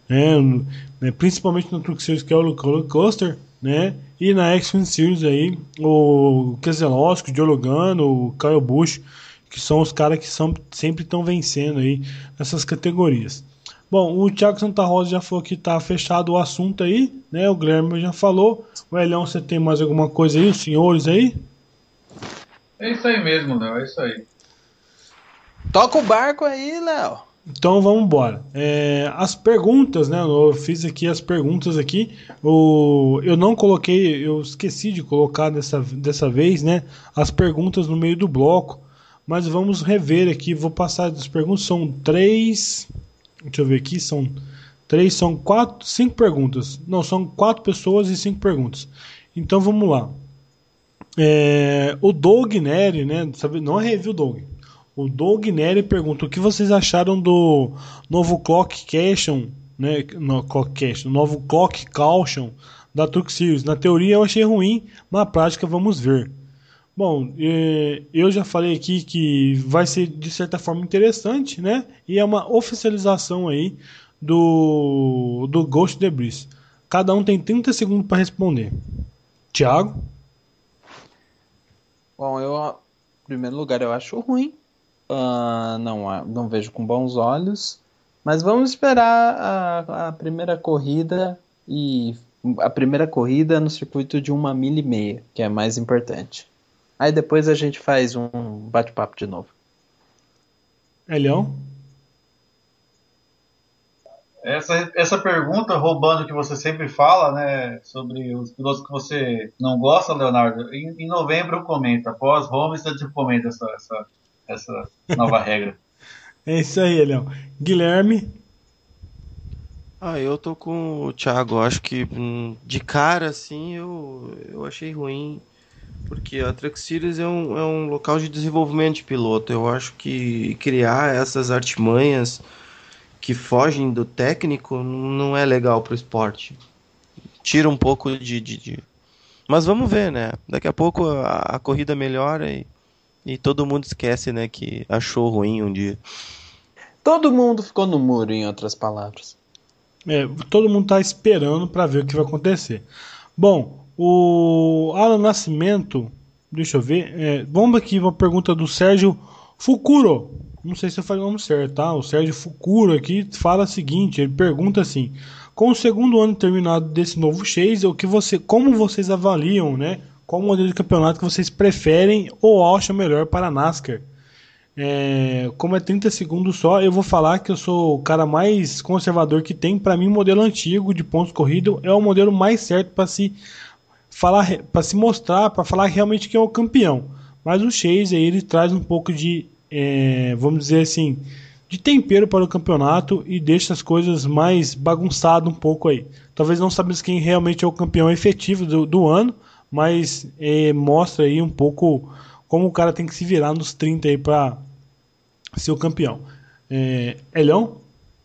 né? Principalmente no Truck Series, que é o Roller Coaster, né? E na X-Men Series aí, o Keselowski, o Joe Logano, o Kyle Busch, que são os caras que são, sempre estão vencendo aí nessas categorias. Bom, o Thiago Santa Rosa já falou que tá fechado o assunto aí, né? O Guilherme já falou. O Elião, você tem mais alguma coisa aí? Os senhores aí? É isso aí mesmo, Léo, é isso aí. Toca o barco aí, Léo. Então vamos embora. É, as perguntas, né? Eu fiz aqui as perguntas aqui. O, eu não coloquei, eu esqueci de colocar dessa, dessa vez, né? As perguntas no meio do bloco. Mas vamos rever aqui. Vou passar as perguntas. São três. Deixa eu ver aqui. São três, são quatro, cinco perguntas. Não, são quatro pessoas e cinco perguntas. Então vamos lá. É, o Doug Neri, né? Sabe, não é review, Doug. O Doug Neri pergunta o que vocês acharam do novo Clock Caution, né? No, Clock Caution, novo Clock Caution da Truck Series. Na teoria eu achei ruim, na prática vamos ver. Bom, eh, eu já falei aqui que vai ser de certa forma interessante, né? E é uma oficialização aí do, do Ghost Debris. Cada um tem trinta segundos para responder. Thiago? Bom, eu, em primeiro lugar, eu acho ruim. Ah, não, ah, não vejo com bons olhos. Mas vamos esperar a, a primeira corrida e a primeira corrida no circuito de uma milha e meia, que é mais importante. Aí depois a gente faz um bate-papo de novo. Elião? Essa, essa pergunta, roubando o que você sempre fala, né, sobre os pilotos que você não gosta, Leonardo, em, em novembro eu comento, após Homestead eu comento essa, essa, essa nova regra. É isso aí, Elião. Guilherme? Ah, eu tô com o Thiago. Acho que hum, de cara, assim, eu, eu achei ruim. Porque a Truck Series é um, é um local de desenvolvimento de piloto. Eu acho que criar essas artimanhas que fogem do técnico não é legal pro esporte. Tira um pouco de, de, de... Mas vamos ver, né? Daqui a pouco a, a corrida melhora e, e todo mundo esquece, né, que achou ruim um dia. Todo mundo ficou no muro, em outras palavras. É, todo mundo tá esperando para ver o que vai acontecer. Bom, o Alan Nascimento, deixa eu ver. É, vamos aqui uma pergunta do Sérgio Fukuro. Não sei se eu falei o nome certo, tá? O Sérgio Fukuro aqui fala o seguinte: ele pergunta assim: com o segundo ano terminado desse novo Chase, o que você, como vocês avaliam, né? Qual modelo de campeonato que vocês preferem ou acham melhor para a NASCAR? É, como é trinta segundos só, eu vou falar que eu sou o cara mais conservador que tem. Para mim, o modelo antigo de pontos corridos é o modelo mais certo para se falar, para se mostrar, para falar realmente que é o campeão. Mas o Chase aí ele traz um pouco de, é, vamos dizer assim, de tempero para o campeonato e deixa as coisas mais bagunçadas um pouco aí. Talvez não sabemos quem realmente é o campeão efetivo do, do ano, mas é, mostra aí um pouco como o cara tem que se virar nos trinta aí para ser o campeão. É, Elhão?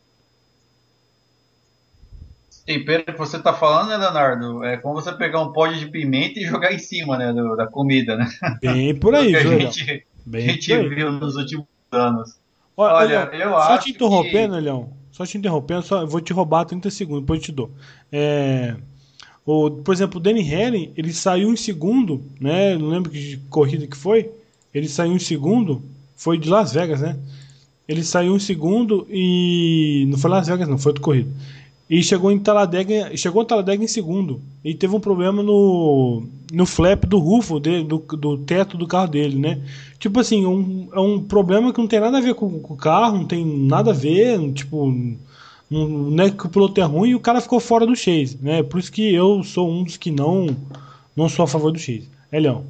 Tempero que você tá falando, né, Leonardo? É como você pegar um pote de pimenta e jogar em cima, né, do- da comida, né? Bem por O aí, que a viu, Elhão? gente, a Bem por gente aí. viu nos últimos anos. Ó, Olha, Elhão, eu só te acho interrompendo, que Elhão. Só te interrompendo, só, eu vou te roubar trinta segundos, depois eu te dou. É, o, por exemplo, o Danny Henry, ele saiu em segundo, né? Não lembro que corrida que foi. Ele saiu em segundo, foi de Las Vegas, né? Ele saiu em segundo e. Não foi Las Vegas, não, foi outra corrida. E chegou em Talladega, chegou em Talladega em segundo. E teve um problema no, no flap do rufo, de, do, do teto do carro dele, né? Tipo assim, um, é um problema que não tem nada a ver com, com o carro, não tem nada a ver, tipo, não, não é que o piloto é ruim e o cara ficou fora do Chase, né? Por isso que eu sou um dos que não, não sou a favor do Chase. É, Leão.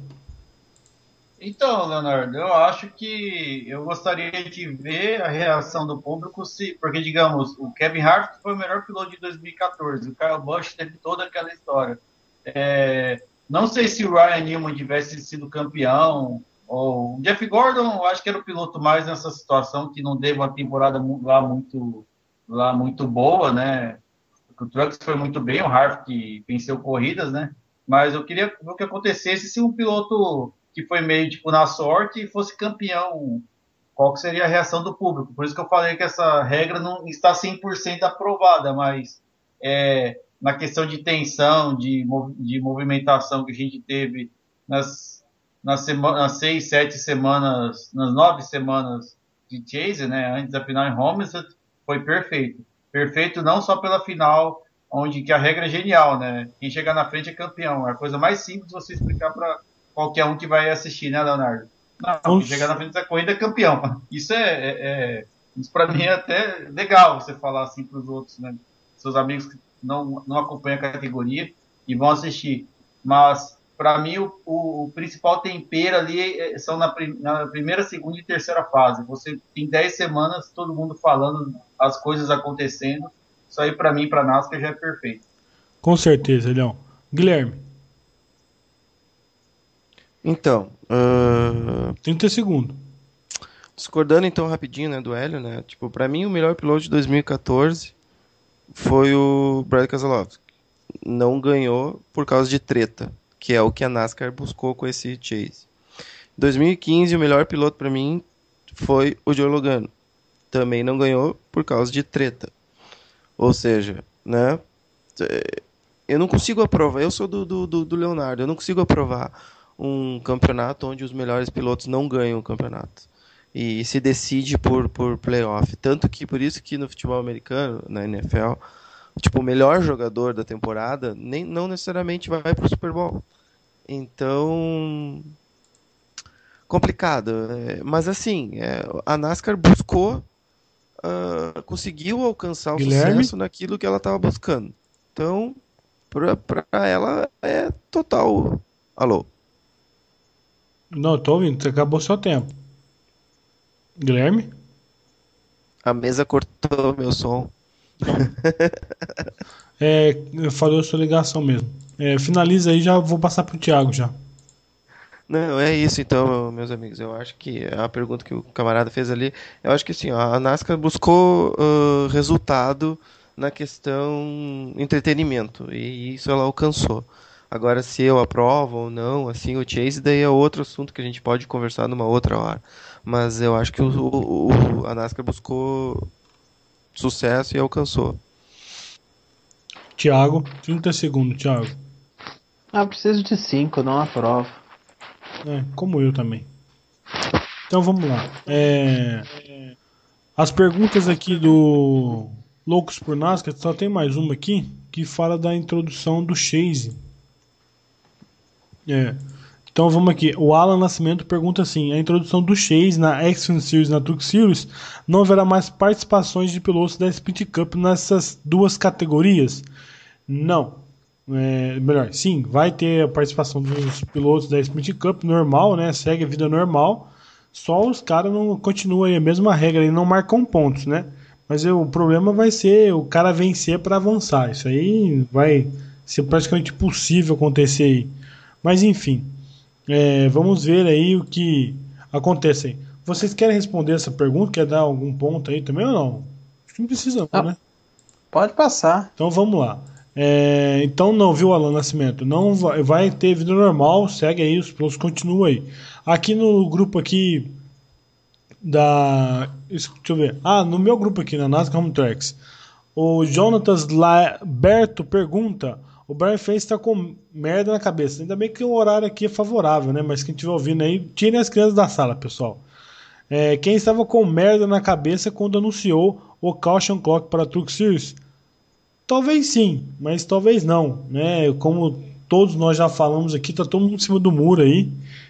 Então, Leonardo, eu acho que eu gostaria de ver a reação do público, se, porque, digamos, o Kevin Harvick foi o melhor piloto de dois mil e quatorze, o Kyle Busch teve toda aquela história. É, não sei se o Ryan Newman tivesse sido campeão, ou o Jeff Gordon, eu acho que era o piloto mais nessa situação, que não teve uma temporada mu- lá muito, lá muito boa, né? O Trucks foi muito bem, o Harvick venceu corridas, né? Mas eu queria ver o que acontecesse se um piloto que foi meio tipo na sorte fosse campeão, qual que seria a reação do público. Por isso que eu falei que essa regra não está cem por cento aprovada, mas é, na questão de tensão, de, de movimentação que a gente teve nas, nas, sema, nas seis, sete semanas, nas nove semanas de Chase, né, antes da final em Homestead, foi perfeito. Perfeito não só pela final, onde que a regra é genial, né? Quem chegar na frente é campeão. É a coisa mais simples de você explicar para qualquer um que vai assistir, né, Leonardo? Não, quem chegar na frente da corrida é campeão. Isso é, é, é isso para mim é até legal você falar assim para os outros, né? Seus amigos que não, não acompanham a categoria e vão assistir. Mas para mim o, o, o principal tempero ali são na, na primeira, segunda e terceira fase. Você tem dez semanas todo mundo falando, as coisas acontecendo. Isso aí para mim, para a NASCAR já é perfeito. Com certeza, Leão. Guilherme. Então, uh, trinta segundos. discordando então rapidinho, né, do Hélio, né? Tipo, pra mim o melhor piloto de dois mil e quatorze foi o Brad Keselowski. Não ganhou por causa de treta, que é o que a NASCAR buscou com esse Chase. dois mil e quinze, o melhor piloto para mim foi o Joe Logano. Também não ganhou por causa de treta. Ou seja, né? Eu não consigo aprovar. Eu sou do, do, do, do Leonardo. Eu não consigo aprovar um campeonato onde os melhores pilotos não ganham o campeonato. E se decide por, por playoff. Tanto que por isso que no futebol americano, na N F L, tipo, o melhor jogador da temporada nem, não necessariamente vai para o Super Bowl. Então, complicado. Mas assim, é, a NASCAR buscou, uh, conseguiu alcançar o Guilherme? sucesso naquilo que ela estava buscando. Então, para ela é total. Alô? Não, tô ouvindo, acabou seu tempo. Guilherme? A mesa cortou meu som. É, falou sua ligação mesmo. É, finaliza aí, já vou passar pro Thiago já. Não, é isso então, meus amigos. Eu acho que a pergunta que o camarada fez ali, eu acho que assim, ó, a NASCAR buscou uh, resultado na questão entretenimento e isso ela alcançou. Agora, se eu aprovo ou não, assim, o Chase, daí é outro assunto que a gente pode conversar numa outra hora. Mas eu acho que o, o, o, a NASCAR buscou sucesso e alcançou. Thiago, trinta segundos, Thiago. Ah, preciso de cinco, não aprovo. É, como eu também. Então vamos lá. É, as perguntas aqui do Loucos por NASCAR, só tem mais uma aqui que fala da introdução do Chase. É. Então vamos aqui. O Alan Nascimento pergunta assim: a introdução do Chase na X-Fin Series e na Truck Series não haverá mais participações de pilotos da Sprint Cup nessas duas categorias? Não. É, melhor, sim, vai ter a participação dos pilotos da Sprint Cup normal, né? Segue a vida normal. Só os caras não continuam aí a mesma regra e não marcam pontos, né? Mas eu, o problema vai ser o cara vencer para avançar. Isso aí vai ser praticamente impossível acontecer aí. Mas enfim, é, vamos ver aí o que acontece aí. Vocês querem responder essa pergunta? Quer dar algum ponto aí também ou não? Acho que não precisa, não, né? Pode passar. Então vamos lá. É, então não, viu, Alan Nascimento? Não vai, vai ter vida normal, segue aí, os pilotos continuam aí. Aqui no grupo aqui da. Deixa eu ver. Ah, no meu grupo aqui na NASCAR Home Tracks, o Jonatas Laberto pergunta: o Brian Face está com merda na cabeça. Ainda bem que o horário aqui é favorável, né? Mas quem estiver ouvindo aí, tirem as crianças da sala, pessoal. É, quem estava com merda na cabeça quando anunciou o Caution Clock para a Truck Series? Talvez sim, mas talvez não, né? Como todos nós já falamos aqui, tá todo mundo em cima do muro aí,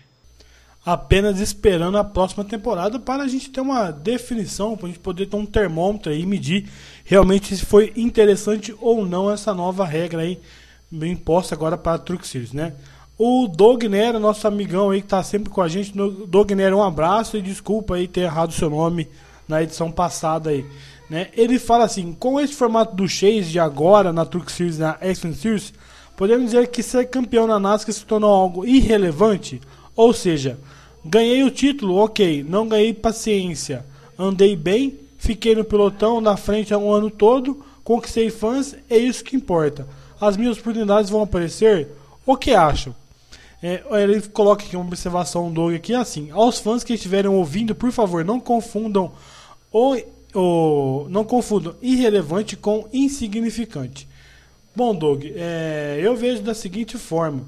apenas esperando a próxima temporada para a gente ter uma definição, para a gente poder ter um termômetro aí e medir realmente se foi interessante ou não essa nova regra aí imposta agora para a Truck Series, né? O Doug Nero, nosso amigão aí que tá sempre com a gente, Doug Nero, um abraço e desculpa aí ter errado o seu nome na edição passada aí. Né? Ele fala assim: com esse formato do Chase de agora na Truck Series e na X-Men Series, podemos dizer que ser campeão na NASCAR se tornou algo irrelevante? Ou seja, ganhei o título, ok, não ganhei paciência, andei bem, fiquei no pelotão da frente há um ano todo, conquistei fãs, é isso que importa. As minhas oportunidades vão aparecer? O que acham? É, ele coloca aqui uma observação do aqui assim: aos fãs que estiverem ouvindo, por favor, não confundam o O, não confundam irrelevante com insignificante. Bom, Doug, é, eu vejo da seguinte forma.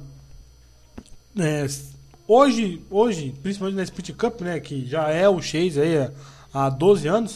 É, hoje, hoje, principalmente na Sprint Cup, né, que já é o Chase aí há, há doze anos,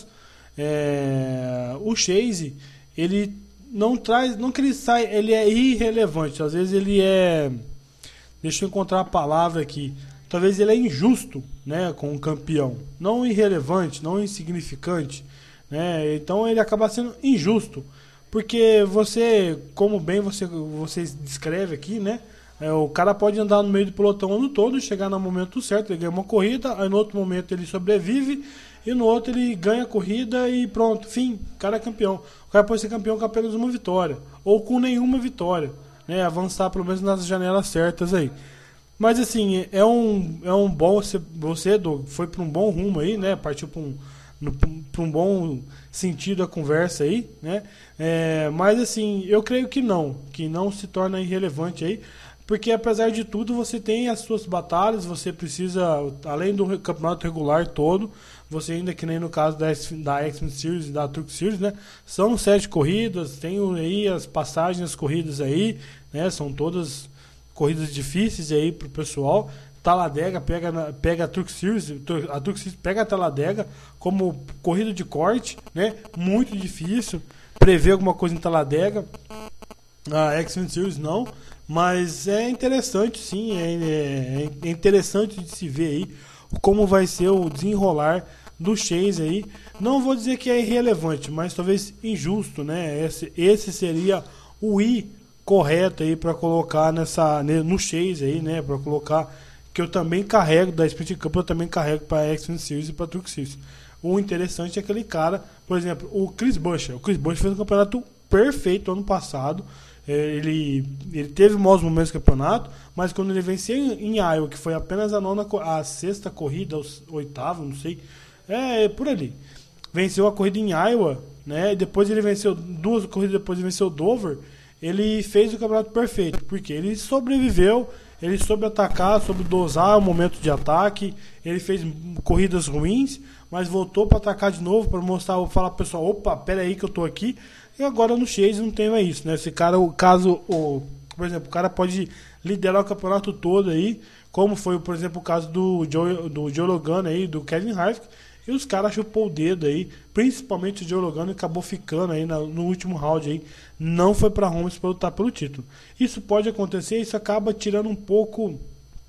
é, o Chase, ele não traz, não que ele sai, ele é irrelevante. Às vezes ele é, deixa eu encontrar a palavra aqui, talvez ele é injusto, né, com o campeão. Não irrelevante, não insignificante. Né? Então ele acaba sendo injusto, porque você, como bem você, você descreve aqui, né? É, o cara pode andar no meio do pelotão o ano todo, chegar no momento certo, ele ganha uma corrida, aí no outro momento ele sobrevive, e no outro ele ganha a corrida e pronto, fim, o cara é campeão. O cara pode ser campeão com apenas uma vitória, ou com nenhuma vitória, né? Avançar pelo menos nas janelas certas aí. Mas assim, é um, é um bom, você, você foi para um bom rumo aí, né? Partiu para um para um bom sentido a conversa aí, né? É, mas assim, eu creio que não, que não se torna irrelevante aí, porque apesar de tudo você tem as suas batalhas, você precisa, além do campeonato regular todo, você ainda, que nem no caso da, da X-Men Series e da Truck Series, né, são sete corridas, tem aí as passagens, as corridas aí, né, são todas corridas difíceis aí pro pessoal. Talladega pega, pega a Truck Series, a Truck Series pega a Talladega como corrida de corte, né, muito difícil prever alguma coisa em Talladega. A X-Men Series não, mas é interessante sim, é, é, é interessante de se ver aí como vai ser o desenrolar do Chase aí. Não vou dizer que é irrelevante, mas talvez injusto, né? Esse, esse seria o I correto aí para colocar nessa, no Chase aí, né? Para colocar, que eu também carrego da Sprint Cup, eu também carrego para a X-Men Series e para a Truck Series. O interessante é aquele cara, por exemplo, o Chris Buescher. O Chris Buescher fez um campeonato perfeito ano passado. Ele, ele teve maus momentos do campeonato, mas quando ele venceu em Iowa, que foi apenas a, nona, a sexta corrida, a oitava, não sei, é por ali. Venceu a corrida em Iowa, né? E depois ele venceu duas corridas, depois ele venceu Dover. Ele fez o campeonato perfeito, porque ele sobreviveu, ele soube atacar, soube dosar o momento de ataque, ele fez corridas ruins, mas voltou para atacar de novo, para mostrar, falar pro pessoal, opa, pera aí que eu tô aqui. E agora no Chase não tem mais isso, né? Esse cara, o caso, o, por exemplo, o cara pode liderar o campeonato todo aí, como foi, por exemplo, o caso do Joe, do Joe Logano aí, do Kevin Harvick, e os caras chupou o dedo aí, principalmente o Joe Logano, acabou ficando aí na, no último round aí, não foi para Holmes para lutar pelo título. Isso pode acontecer, isso acaba tirando um pouco,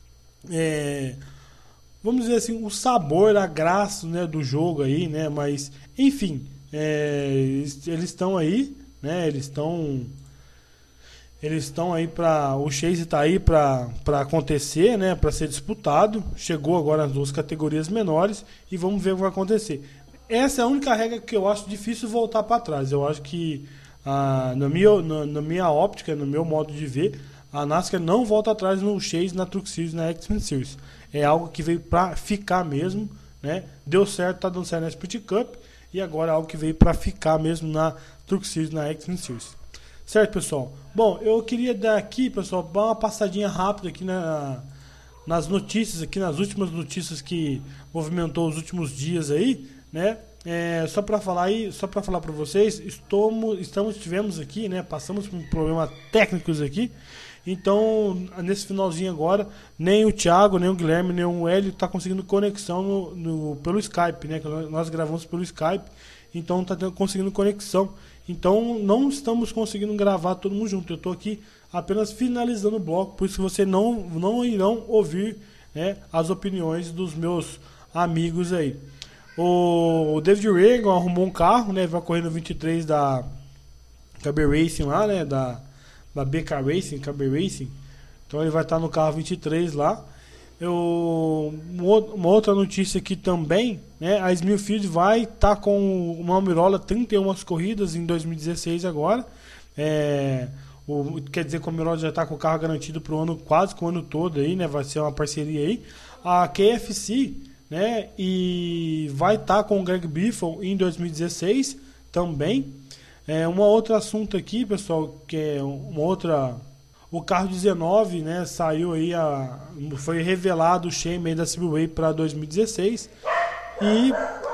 é, vamos dizer assim, o sabor, a graça, né, do jogo aí, né? Mas, enfim. É, eles estão aí, né? Eles estão, eles estão aí para o Chase está aí para para acontecer, né? Para ser disputado. Chegou agora nas duas categorias menores e vamos ver o que vai acontecer. Essa é a única regra que eu acho difícil voltar para trás. Eu acho que ah, na minha na, na minha óptica, no meu modo de ver, a NASCAR não volta atrás no Chase, na Truck Series, na X-Men Series. É algo que veio para ficar mesmo, né? Deu certo, tá dando certo na Sprint Cup. E agora é algo que veio para ficar mesmo na Truck Series, na X-Men Series. Certo, pessoal? Bom, eu queria dar aqui, pessoal, dar uma passadinha rápida aqui na, nas notícias, aqui nas últimas notícias que movimentou os últimos dias aí, né? É, só para falar aí, só para falar para vocês, estamos, estamos, tivemos aqui, né? Passamos por problemas técnicos aqui. Então, nesse finalzinho agora, nem o Thiago, nem o Guilherme, nem o Hélio tá conseguindo conexão no, no, pelo Skype, né? Que nós gravamos pelo Skype, então tá conseguindo conexão. Então, não estamos conseguindo gravar todo mundo junto. Eu tô aqui apenas finalizando o bloco, por isso você não, não irão ouvir, né, as opiniões dos meus amigos aí. O David Reagan arrumou um carro, né? Vai correr no vinte e três da K B Racing lá, né? Da da B K Racing, K B Racing. Então ele vai estar no carro vinte e três lá. Eu, uma outra notícia aqui também, né? A Smithfield vai estar com uma Almirola trinta e uma corridas em dois mil e dezesseis agora. É, o, quer dizer que o Almirola já está com o carro garantido para o ano, quase que o ano todo aí, né? Vai ser uma parceria aí. A K F C, né? E vai estar com o Greg Biffle em dois mil e dezesseis também. É, um outro assunto aqui, pessoal, que é uma outra... O carro dezenove, né, saiu aí, a, foi revelado o shame aí da Speedway para dois mil e dezesseis. E,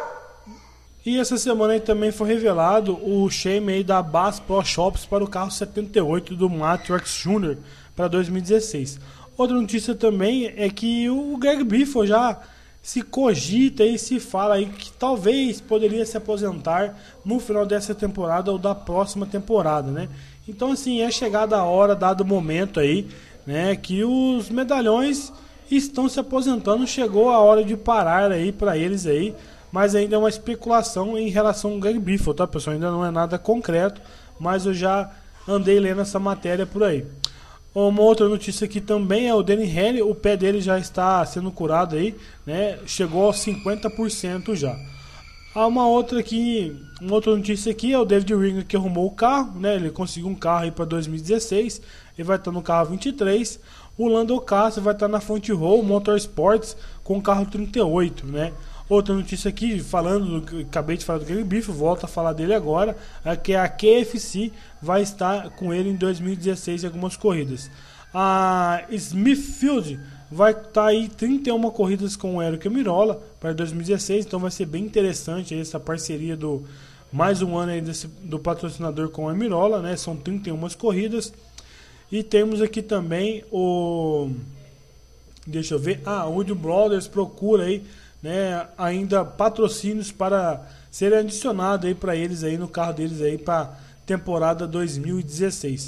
e essa semana aí também foi revelado o shame aí da Bass Pro Shops para o carro setenta e oito do Matrix Júnior para dois mil e dezesseis. Outra notícia também é que o Greg Biffle já se cogita e se fala aí que talvez poderia se aposentar no final dessa temporada ou da próxima temporada, né? Então, assim, é chegada a hora, dado o momento aí, né, que os medalhões estão se aposentando, chegou a hora de parar aí para eles aí, mas ainda é uma especulação em relação ao Greg Biffle, tá, pessoal? Ainda não é nada concreto, mas eu já andei lendo essa matéria por aí. Uma outra notícia aqui também é o Danny Henry, o pé dele já está sendo curado aí, né? Chegou aos cinquenta por cento já. Há uma outra aqui, uma outra notícia aqui é o David Ringer que arrumou o carro, né? Ele conseguiu um carro aí para dois mil e dezesseis, ele vai estar no carro vinte e três. O Lando Castro vai estar na Front Row Motorsports com o carro trinta e oito, né? Outra notícia aqui, falando, do, acabei de falar do Greg Biffle, volto a falar dele agora, é que a K F C vai estar com ele em dois mil e dezesseis em algumas corridas. A Smithfield vai estar tá aí trinta e uma corridas com o Eric Almirola para dois mil e dezesseis, então vai ser bem interessante essa parceria do mais um ano aí desse, do patrocinador com o Almirola, né? São trinta e uma corridas. E temos aqui também o deixa eu ver, ah, o Wood Brothers procura aí, né, ainda patrocínios para serem adicionados aí para eles aí no carro deles aí para temporada dois mil e dezesseis.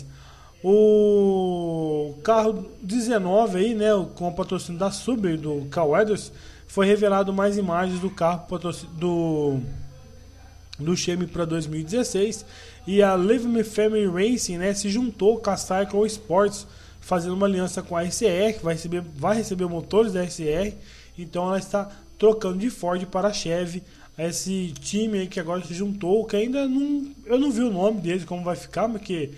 O carro dezenove aí, né, com o patrocínio da Subaru do Carl Weathers, foi revelado mais imagens do carro do do Chevy para dois mil e dezesseis, e a Live Me Family Racing, né, se juntou com a Cycle Sports, fazendo uma aliança com a R C R, que vai receber, vai receber motores da R C R, então ela está trocando de Ford para a Chevy, esse time aí que agora se juntou, que ainda não, eu não vi o nome deles, como vai ficar, mas que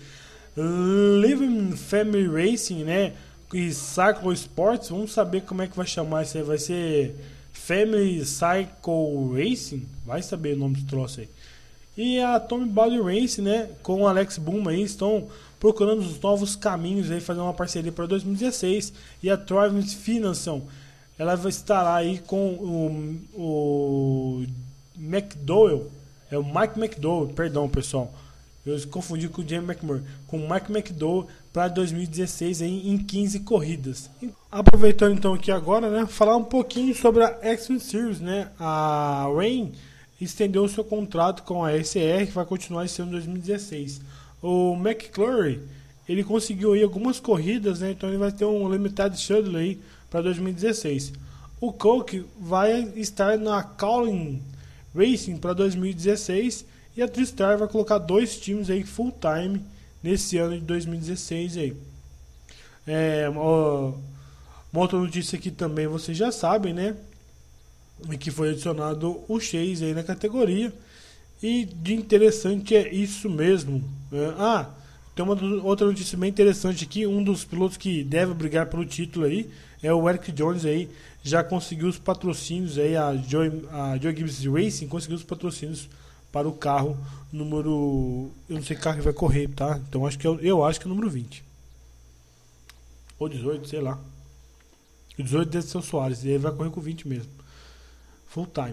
Live Family Racing, né, e Cycle Sports, vamos saber como é que vai chamar isso aí, vai ser Family Cycle Racing, vai saber o nome do troço aí. E a Tommy Body Race, né, com o Alex Boom aí, estão procurando os novos caminhos aí, fazendo uma parceria para dois mil e dezesseis. E a Travis Financial, ela vai estar aí com o, o McDowell, é o Mike McDowell, perdão pessoal, eu confundi com o Jamie McMurray, com o Mike McDowell para dois mil e dezesseis aí, em quinze corridas. Aproveitando então aqui agora, né, falar um pouquinho sobre a X-Men Series, né, a Rain estendeu o seu contrato com a R C R, que vai continuar esse ano dois mil e dezesseis. O McClure, ele conseguiu aí algumas corridas, né, então ele vai ter um limited schedule aí para dois mil e dezesseis. O Coke vai estar na Cowling Racing para dois mil e dezesseis, e a Tristar vai colocar dois times aí full time nesse ano de dois mil e dezesseis aí. É, ó, uma outra notícia aqui também vocês já sabem, né, que foi adicionado o Chase aí na categoria, e de interessante é isso mesmo. É, ah, tem uma outra notícia bem interessante aqui, um dos pilotos que deve brigar pelo título aí é o Eric Jones aí, já conseguiu os patrocínios aí, a Joy, a Joy Gibbs Racing conseguiu os patrocínios para o carro número, eu não sei que carro que vai correr, tá? Então acho que é, eu acho que é o número vinte ou dezoito, sei lá. O dezoito deve ser o Soares, e ele vai correr com vinte mesmo, full time.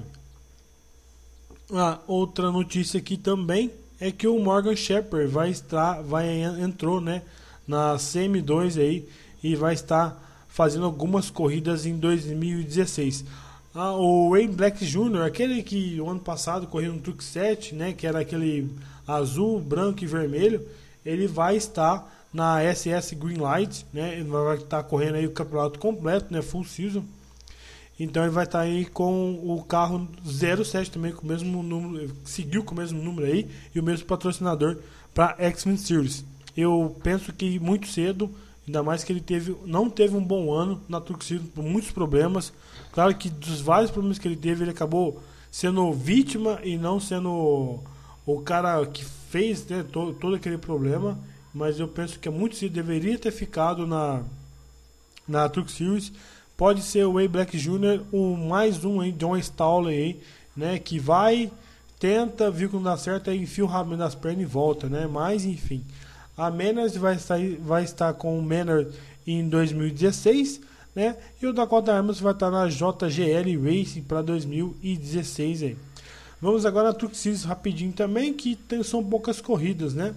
Ah, outra notícia aqui também é que o Morgan Shepherd vai estar, vai entrou, né, na C M dois aí, e vai estar fazendo algumas corridas em dois mil e dezesseis. Ah, o Wayne Black Júnior, aquele que o ano passado correu no Truck sete, né, que era aquele azul, branco e vermelho, ele vai estar na S S Greenlight, né, ele vai estar correndo aí o campeonato completo, né, full season. Então ele vai estar aí com o carro zero sete também, com o mesmo número, seguiu com o mesmo número aí, e o mesmo patrocinador para X-Men Series. Eu penso que muito cedo, ainda mais que ele teve, não teve um bom ano na Truck Series, por muitos problemas. Claro que dos vários problemas que ele teve, ele acabou sendo vítima e não sendo o cara que fez, né, todo, todo aquele problema. Mas eu penso que muito cedo deveria ter ficado na, na Truck Series. Pode ser o Wayne Black Júnior, o mais um aí, John Stowley aí, né, que vai, tenta, viu que não dá certo, aí enfia o rabo nas pernas e volta, né, mas enfim. A Menard vai estar, vai estar com o Menard em dois mil e dezesseis, né, e o Dakota Armas vai estar na J G L Racing para dois mil e dezesseis aí. Vamos agora na Truck Series rapidinho também, que tem, são poucas corridas, né.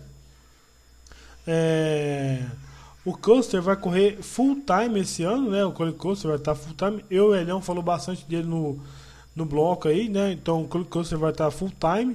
É... O Custer vai correr full time esse ano, né? O Cole Custer vai estar full time. Eu e o Elião falou bastante dele no, no bloco aí, né? Então o Cole Custer vai estar full time.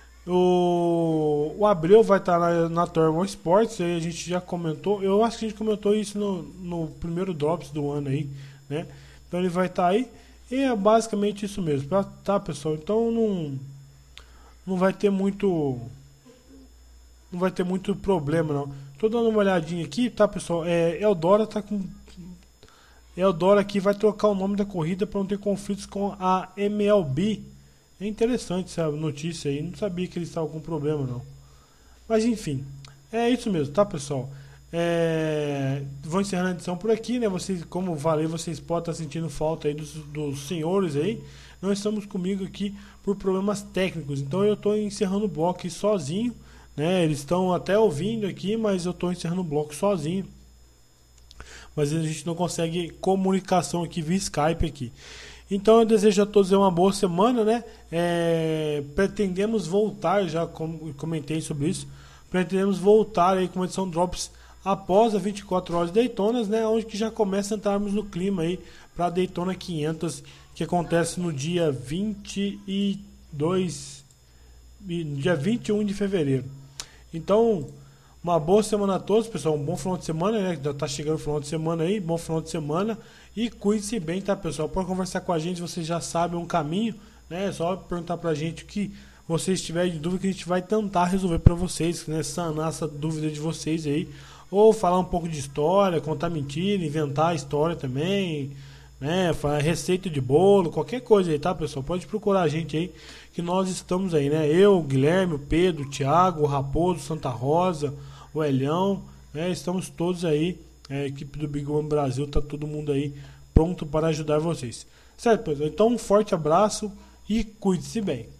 O, o Abreu vai estar na, na Tormon Sports, aí a gente já comentou. Eu acho que a gente comentou isso no, no primeiro Drops do ano aí, né? Então ele vai estar aí. E é basicamente isso mesmo, tá, pessoal? Então não, não vai ter muito. Não vai ter muito problema, não. Tô dando uma olhadinha aqui, tá, pessoal? É, Eldora tá com. Eldora aqui vai trocar o nome da corrida para não ter conflitos com a M L B. É interessante essa notícia aí. Não sabia que eles estavam com problema, não. Mas enfim, é isso mesmo, tá, pessoal? É, vou encerrando a edição por aqui, né? Vocês, como falei, vocês podem estar sentindo falta aí dos, dos senhores aí. Não estamos comigo aqui por problemas técnicos. Então eu tô encerrando o bloco aqui sozinho. Né, eles estão até ouvindo aqui, mas eu estou encerrando o bloco sozinho. mas a gente não consegue comunicação aqui via Skype aqui. Então eu desejo a todos uma boa semana, né? É, pretendemos voltar, já com, comentei sobre isso, pretendemos voltar aí com uma edição Drops após as vinte e quatro horas de Daytonas, né? Onde que já começa a entrarmos no clima aí para a Daytona quinhentos, que acontece no dia vinte e dois, dia vinte e um de fevereiro. Então, uma boa semana a todos, pessoal. Um bom final de semana, né? Já tá chegando o final de semana aí. Bom final de semana. E cuide-se bem, tá, pessoal? Pode conversar com a gente, vocês já sabem um caminho, né? É só perguntar pra gente o que vocês tiverem de dúvida, que a gente vai tentar resolver pra vocês, né? Sanar essa dúvida de vocês aí. Ou falar um pouco de história, contar mentira, inventar história também, né? Falar receita de bolo, qualquer coisa aí, tá, pessoal? Pode procurar a gente aí, que nós estamos aí, né? Eu, o Guilherme, o Pedro, o Thiago, o Raposo, Santa Rosa, o Elhão, né? Estamos todos aí, é, a equipe do Big One Brasil, tá todo mundo aí pronto para ajudar vocês. Certo, pessoal? Então um forte abraço e cuide-se bem.